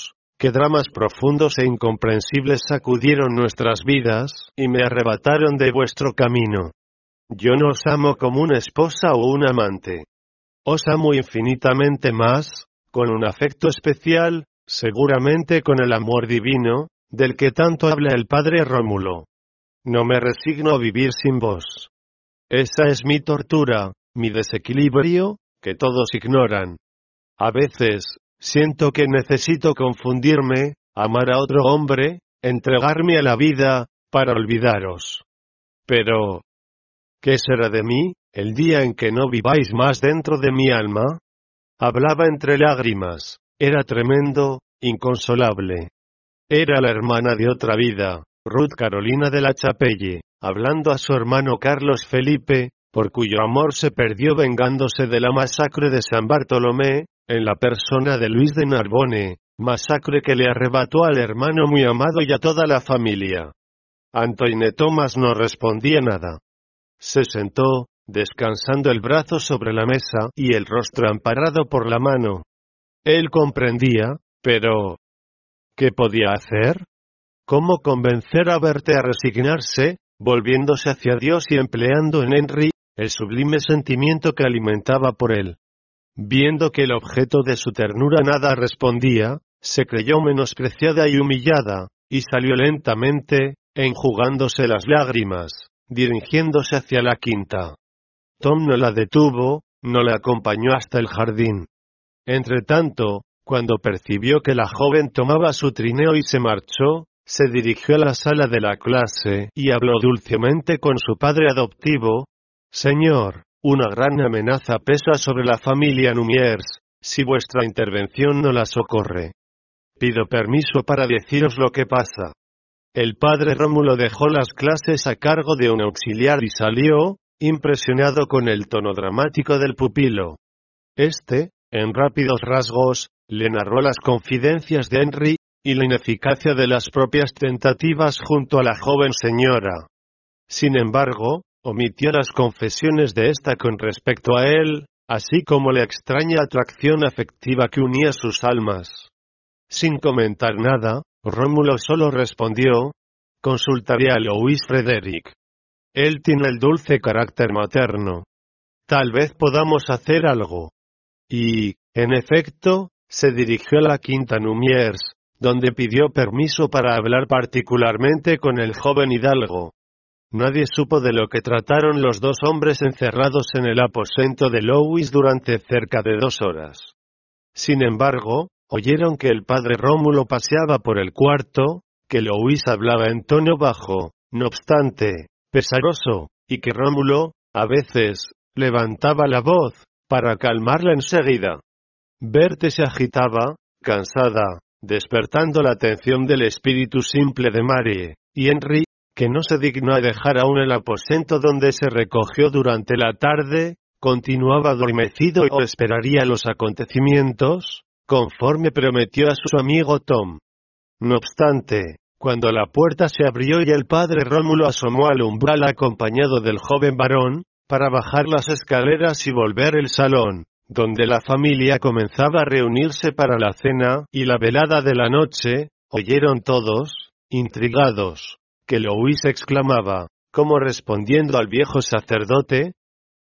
qué dramas profundos e incomprensibles sacudieron nuestras vidas, y me arrebataron de vuestro camino. Yo no os amo como una esposa o un amante. Os amo infinitamente más, con un afecto especial, seguramente con el amor divino, del que tanto habla el padre Rómulo. No me resigno a vivir sin vos. Esa es mi tortura, mi desequilibrio, que todos ignoran. A veces, siento que necesito confundirme, amar a otro hombre, entregarme a la vida, para olvidaros. Pero, ¿qué será de mí, el día en que no viváis más dentro de mi alma? Hablaba entre lágrimas, era tremendo, inconsolable. Era la hermana de otra vida, Ruth Carolina de la Chapelle, hablando a su hermano Carlos Felipe, por cuyo amor se perdió vengándose de la masacre de San Bartolomé, en la persona de Luis de Narbonne, masacre que le arrebató al hermano muy amado y a toda la familia. Antoine Thomas no respondía nada. Se sentó, descansando el brazo sobre la mesa y el rostro amparado por la mano. Él comprendía, pero ¿qué podía hacer? ¿Cómo convencer a Berthe a resignarse, volviéndose hacia Dios y empleando en Henry el sublime sentimiento que alimentaba por él? Viendo que el objeto de su ternura nada respondía, se creyó menospreciada y humillada, y salió lentamente, enjugándose las lágrimas, dirigiéndose hacia la quinta. Tom no la detuvo, no la acompañó hasta el jardín. Entretanto, cuando percibió que la joven tomaba su trineo y se marchó, se dirigió a la sala de la clase y habló dulcemente con su padre adoptivo. Señor, una gran amenaza pesa sobre la familia Numiers, si vuestra intervención no la socorre. Pido permiso para deciros lo que pasa. El padre Rómulo dejó las clases a cargo de un auxiliar y salió, impresionado con el tono dramático del pupilo. Este, en rápidos rasgos, le narró las confidencias de Henry, y la ineficacia de las propias tentativas junto a la joven señora. Sin embargo, omitió las confesiones de ésta con respecto a él, así como la extraña atracción afectiva que unía sus almas. Sin comentar nada, Rómulo solo respondió: consultaré a Louis Frederick. Él tiene el dulce carácter materno. Tal vez podamos hacer algo. Y, en efecto, se dirigió a la quinta Numiers, donde pidió permiso para hablar particularmente con el joven hidalgo. Nadie supo de lo que trataron los dos hombres encerrados en el aposento de Louis durante cerca de 2 horas. Sin embargo, oyeron que el padre Rómulo paseaba por el cuarto, que Louis hablaba en tono bajo, no obstante, pesaroso, y que Rómulo, a veces, levantaba la voz, para calmarla enseguida. Berthe se agitaba, cansada, despertando la atención del espíritu simple de Marie, y Henry, que no se dignó a dejar aún el aposento donde se recogió durante la tarde, continuaba adormecido o esperaría los acontecimientos, conforme prometió a su amigo Tom. No obstante, cuando la puerta se abrió y el padre Rómulo asomó al umbral acompañado del joven varón, para bajar las escaleras y volver al salón, donde la familia comenzaba a reunirse para la cena y la velada de la noche, oyeron todos, intrigados, que Louis exclamaba, como respondiendo al viejo sacerdote: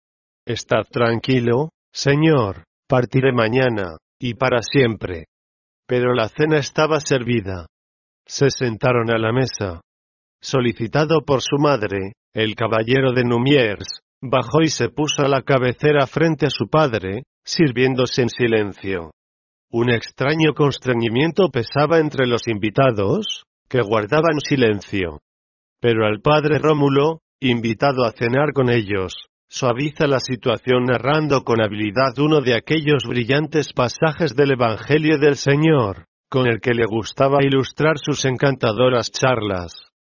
«Estad tranquilo, señor, partiré mañana, y para siempre». Pero la cena estaba servida. Se sentaron a la mesa. Solicitado por su madre, el caballero de Numiers bajó y se puso a la cabecera frente a su padre, sirviéndose en silencio. Un extraño constreñimiento pesaba entre los invitados, que guardaban silencio. Pero al padre Rómulo, invitado a cenar con ellos, suaviza la situación narrando con habilidad uno de aquellos brillantes pasajes del Evangelio del Señor, con el que le gustaba ilustrar sus encantadoras charlas.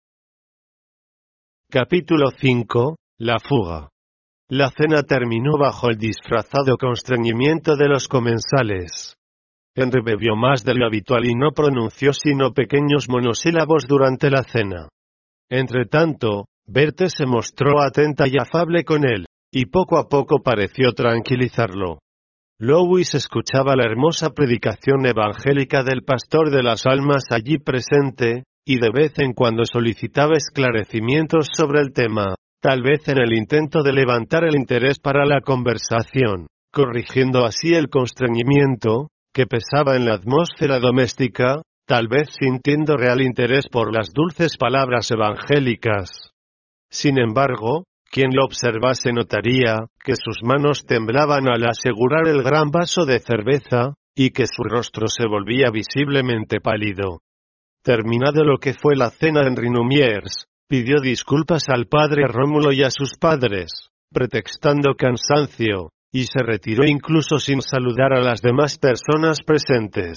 Capítulo 5. La fuga. La cena terminó bajo el disfrazado constreñimiento de los comensales. Henry bebió más de lo habitual y no pronunció sino pequeños monosílabos durante la cena. Entretanto, Berthe se mostró atenta y afable con él, y poco a poco pareció tranquilizarlo. Louis escuchaba la hermosa predicación evangélica del pastor de las almas allí presente, y de vez en cuando solicitaba esclarecimientos sobre el tema, tal vez en el intento de levantar el interés para la conversación, corrigiendo así el constreñimiento que pesaba en la atmósfera doméstica, tal vez sintiendo real interés por las dulces palabras evangélicas. Sin embargo, quien lo observase notaría que sus manos temblaban al asegurar el gran vaso de cerveza, y que su rostro se volvía visiblemente pálido. Terminado lo que fue la cena en Rinumiers, pidió disculpas al padre Rómulo y a sus padres, pretextando cansancio, y se retiró incluso sin saludar a las demás personas presentes.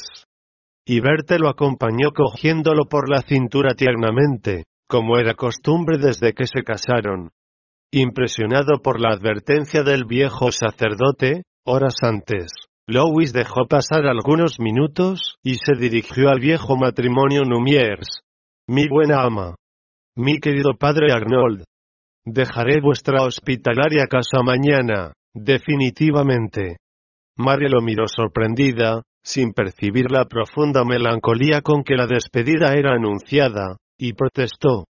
Y Berthe lo acompañó cogiéndolo por la cintura tiernamente, como era costumbre desde que se casaron. Impresionado por la advertencia del viejo sacerdote, horas antes, Louis dejó pasar algunos minutos y se dirigió al viejo matrimonio Numiers. Mi buena ama. Mi querido padre Arnold. Dejaré vuestra hospitalaria casa mañana, definitivamente. Marie lo miró sorprendida, sin percibir la profunda melancolía con que la despedida era anunciada, y protestó.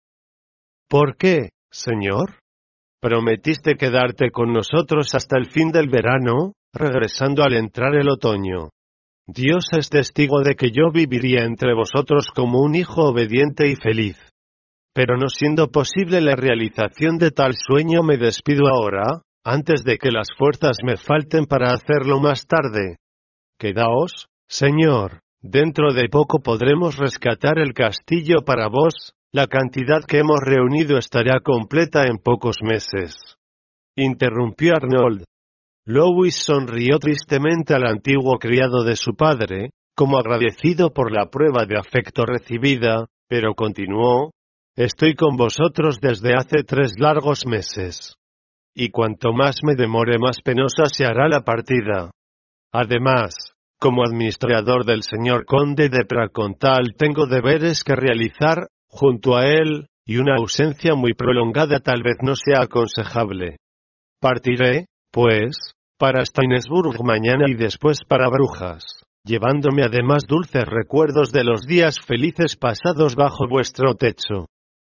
¿Por qué, señor? ¿Prometiste quedarte con nosotros hasta el fin del verano, regresando al entrar el otoño? Dios es testigo de que yo viviría entre vosotros como un hijo obediente y feliz. Pero no siendo posible la realización de tal sueño me despido ahora, antes de que las fuerzas me falten para hacerlo más tarde. Quedaos, señor, dentro de poco podremos rescatar el castillo para vos. La cantidad que hemos reunido estará completa en pocos meses. Interrumpió Arnold. Louis sonrió tristemente al antiguo criado de su padre, como agradecido por la prueba de afecto recibida, pero continuó, estoy con vosotros desde hace 3 largos meses. Y cuanto más me demore más penosa se hará la partida. Además, como administrador del señor conde de Pracontal tengo deberes que realizar, junto a él, y una ausencia muy prolongada tal vez no sea aconsejable. Partiré, pues, para Stainsburg mañana y después para Brujas, llevándome además dulces recuerdos de los días felices pasados bajo vuestro techo.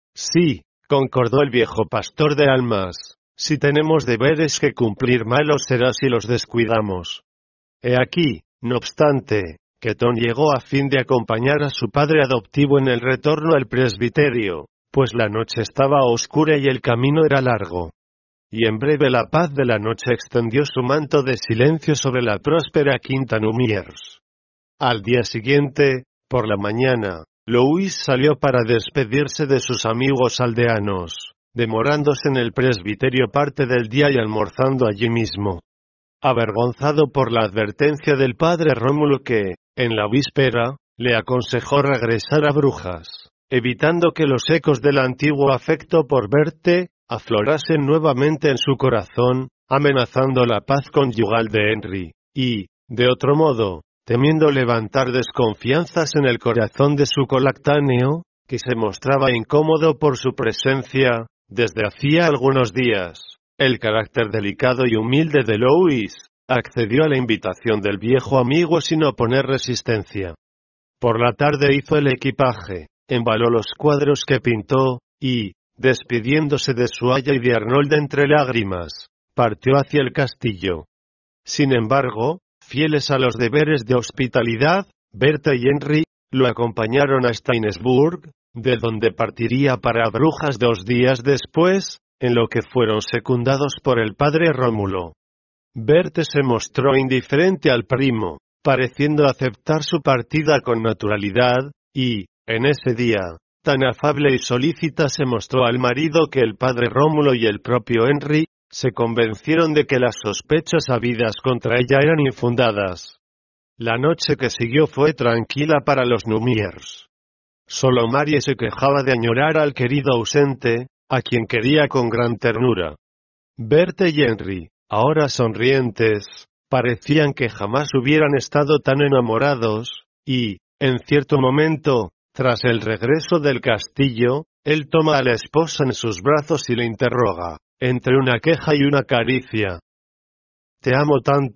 Sí, concordó el viejo pastor de almas, si tenemos deberes que cumplir malos será si los descuidamos. He aquí, no obstante, que Tom llegó a fin de acompañar a su padre adoptivo en el retorno al presbiterio, pues la noche estaba oscura y el camino era largo. Y en breve la paz de la noche extendió su manto de silencio sobre la próspera quinta Numiers. Al día siguiente, por la mañana, Louis salió para despedirse de sus amigos aldeanos, demorándose en el presbiterio parte del día y almorzando allí mismo. Avergonzado por la advertencia del padre Rómulo que, en la víspera, le aconsejó regresar a Brujas, evitando que los ecos del antiguo afecto por Berthe aflorasen nuevamente en su corazón, amenazando la paz conyugal de Henry, y, de otro modo, temiendo levantar desconfianzas en el corazón de su colactáneo, que se mostraba incómodo por su presencia, desde hacía algunos días. El carácter delicado y humilde de Louis accedió a la invitación del viejo amigo sin oponer resistencia. Por la tarde hizo el equipaje, embaló los cuadros que pintó, y, despidiéndose de su aya y de Arnold entre lágrimas, partió hacia el castillo. Sin embargo, fieles a los deberes de hospitalidad, Berthe y Henry lo acompañaron a Stainsburg, de donde partiría para Brujas 2 días después, en lo que fueron secundados por el padre Rómulo. Berthe se mostró indiferente al primo, pareciendo aceptar su partida con naturalidad, y, en ese día, tan afable y solícita se mostró al marido que el padre Rómulo y el propio Henry se convencieron de que las sospechas habidas contra ella eran infundadas. La noche que siguió fue tranquila para los Numiers. Solo Marie se quejaba de añorar al querido ausente, a quien quería con gran ternura. Berthe y Henry, ahora sonrientes, parecían que jamás hubieran estado tan enamorados, y, en cierto momento, tras el regreso del castillo, él toma a la esposa en sus brazos y le interroga, entre una queja y una caricia. «¿Te amo tanto,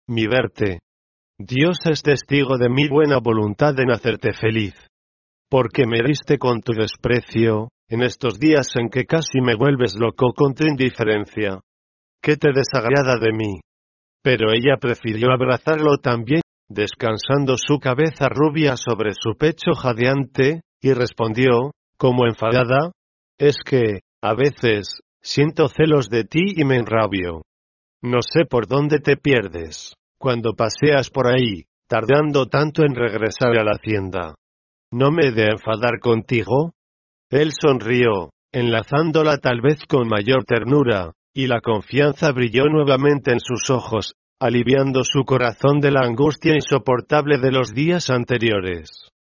mi verte. Dios es testigo de mi buena voluntad en hacerte feliz. Porque me heriste con tu desprecio, en estos días en que casi me vuelves loco con tu indiferencia. ¿Qué te desagrada de mí? Pero ella prefirió abrazarlo también, descansando su cabeza rubia sobre su pecho jadeante, y respondió, como enfadada, es que, a veces, siento celos de ti y me enrabio. No sé por dónde te pierdes, cuando paseas por ahí, tardando tanto en regresar a la hacienda. ¿No me he de enfadar contigo? Él sonrió, enlazándola tal vez con mayor ternura, y la confianza brilló nuevamente en sus ojos, aliviando su corazón de la angustia insoportable de los días anteriores.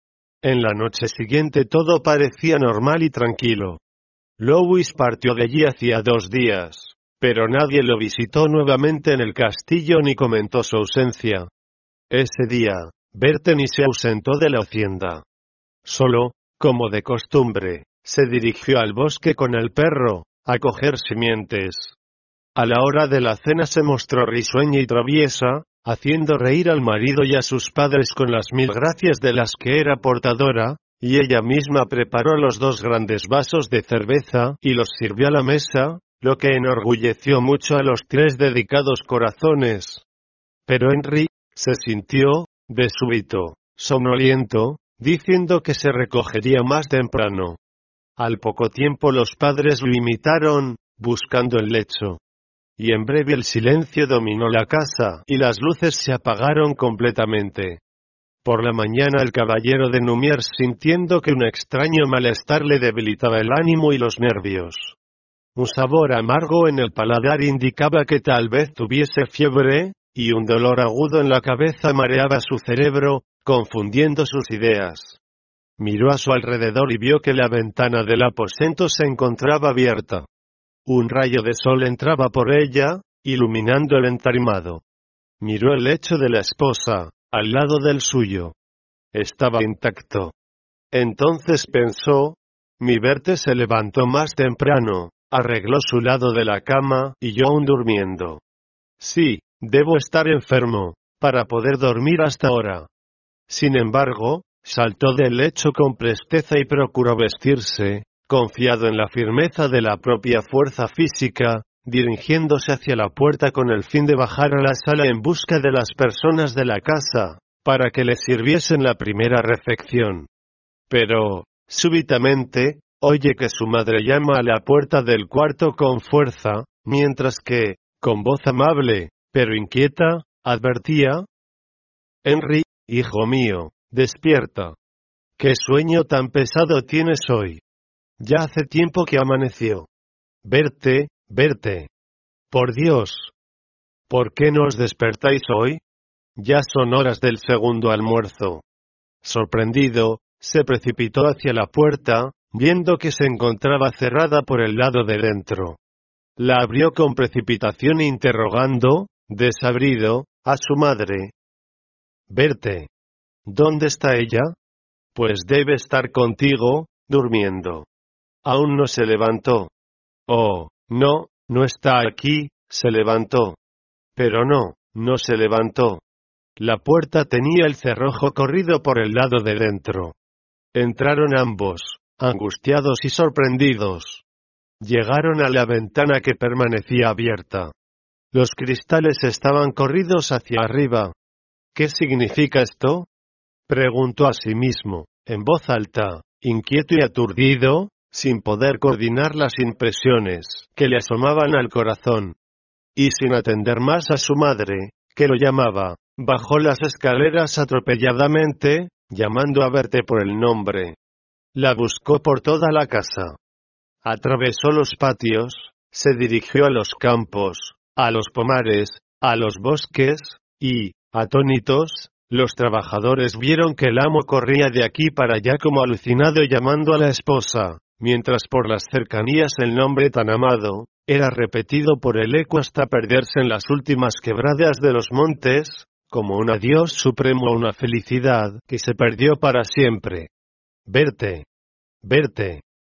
En la noche siguiente todo parecía normal y tranquilo. Louis partió de allí hacía 2 días, pero nadie lo visitó nuevamente en el castillo ni comentó su ausencia. Ese día, Berteni se ausentó de la hacienda. Solo, como de costumbre, se dirigió al bosque con el perro, a coger simientes. A la hora de la cena se mostró risueña y traviesa, haciendo reír al marido y a sus padres con las 1000 gracias de las que era portadora, y ella misma preparó los 2 grandes vasos de cerveza y los sirvió a la mesa, lo que enorgulleció mucho a los 3 dedicados corazones. Pero Henry se sintió, de súbito, somnoliento, diciendo que se recogería más temprano. Al poco tiempo los padres lo imitaron, buscando el lecho. Y en breve el silencio dominó la casa y las luces se apagaron completamente. Por la mañana el caballero de Numiers, sintiendo que un extraño malestar le debilitaba el ánimo y los nervios. Un sabor amargo en el paladar indicaba que tal vez tuviese fiebre, y un dolor agudo en la cabeza mareaba su cerebro, confundiendo sus ideas. Miró a su alrededor y vio que la ventana del aposento se encontraba abierta. Un rayo de sol entraba por ella, iluminando el entarimado. Miró el lecho de la esposa, al lado del suyo. Estaba intacto. Entonces pensó, mi Berthe se levantó más temprano, arregló su lado de la cama, y yo aún durmiendo. Sí, debo estar enfermo, para poder dormir hasta ahora. Sin embargo, saltó del lecho con presteza y procuró vestirse, confiado en la firmeza de la propia fuerza física, dirigiéndose hacia la puerta con el fin de bajar a la sala en busca de las personas de la casa, para que le sirviesen la primera refección. Pero, súbitamente, oye que su madre llama a la puerta del cuarto con fuerza, mientras que, con voz amable, pero inquieta, advertía: Henry, hijo mío, despierta. ¿Qué sueño tan pesado tienes hoy? Ya hace tiempo que amaneció. Verte. Por Dios. ¿Por qué no os despertáis hoy? Ya son horas del segundo almuerzo. Sorprendido, se precipitó hacia la puerta, viendo que se encontraba cerrada por el lado de dentro. La abrió con precipitación interrogando, desabrido, a su madre. Verte. ¿Dónde está ella? Pues debe estar contigo, durmiendo. Aún no se levantó. Oh, no está aquí, se levantó. Pero no se levantó. La puerta tenía el cerrojo corrido por el lado de dentro. Entraron ambos, angustiados y sorprendidos. Llegaron a la ventana que permanecía abierta. Los cristales estaban corridos hacia arriba. ¿Qué significa esto? Preguntó a sí mismo, en voz alta, inquieto y aturdido, sin poder coordinar las impresiones que le asomaban al corazón. Y sin atender más a su madre, que lo llamaba, bajó las escaleras atropelladamente, llamando a Berthe por el nombre. La buscó por toda la casa. Atravesó los patios, se dirigió a los campos, a los pomares, a los bosques, y, atónitos, los trabajadores vieron que el amo corría de aquí para allá como alucinado llamando a la esposa, mientras por las cercanías el nombre tan amado era repetido por el eco hasta perderse en las últimas quebradas de los montes, como un adiós supremo a una felicidad que se perdió para siempre. Verte.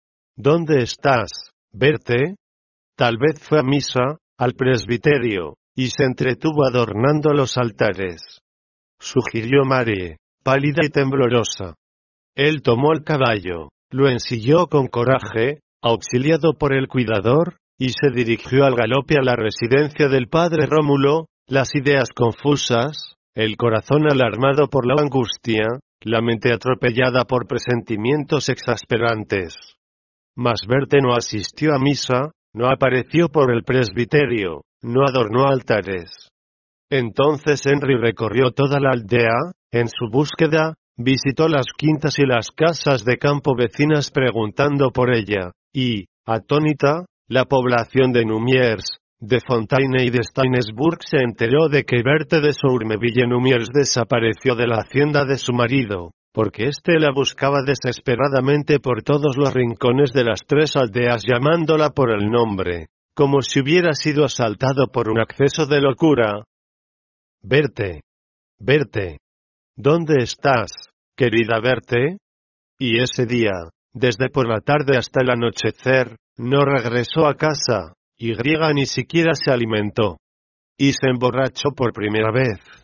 ¿Dónde estás, Berthe? Tal vez fue a misa, al presbiterio, y se entretuvo adornando los altares. Sugirió Mary, pálida y temblorosa. Él tomó el caballo, lo ensilló con coraje, auxiliado por el cuidador, y se dirigió al galope a la residencia del padre Rómulo, las ideas confusas, el corazón alarmado por la angustia, la mente atropellada por presentimientos exasperantes. Mas Berthe no asistió a misa, no apareció por el presbiterio, no adornó altares. Entonces Henry recorrió toda la aldea, en su búsqueda, visitó las quintas y las casas de campo vecinas preguntando por ella, y, atónita, la población de Numiers, de Fontaine y de Stainesburg se enteró de que Berthe de Sourmeville-Numiers desapareció de la hacienda de su marido, porque éste la buscaba desesperadamente por todos los rincones de las 3 aldeas llamándola por el nombre, como si hubiera sido asaltado por un acceso de locura. Berthe. Berthe. ¿Dónde estás, querida Berthe? Y ese día, desde por la tarde hasta el anochecer, no regresó a casa, y ni siquiera se alimentó. Y se emborrachó por primera vez.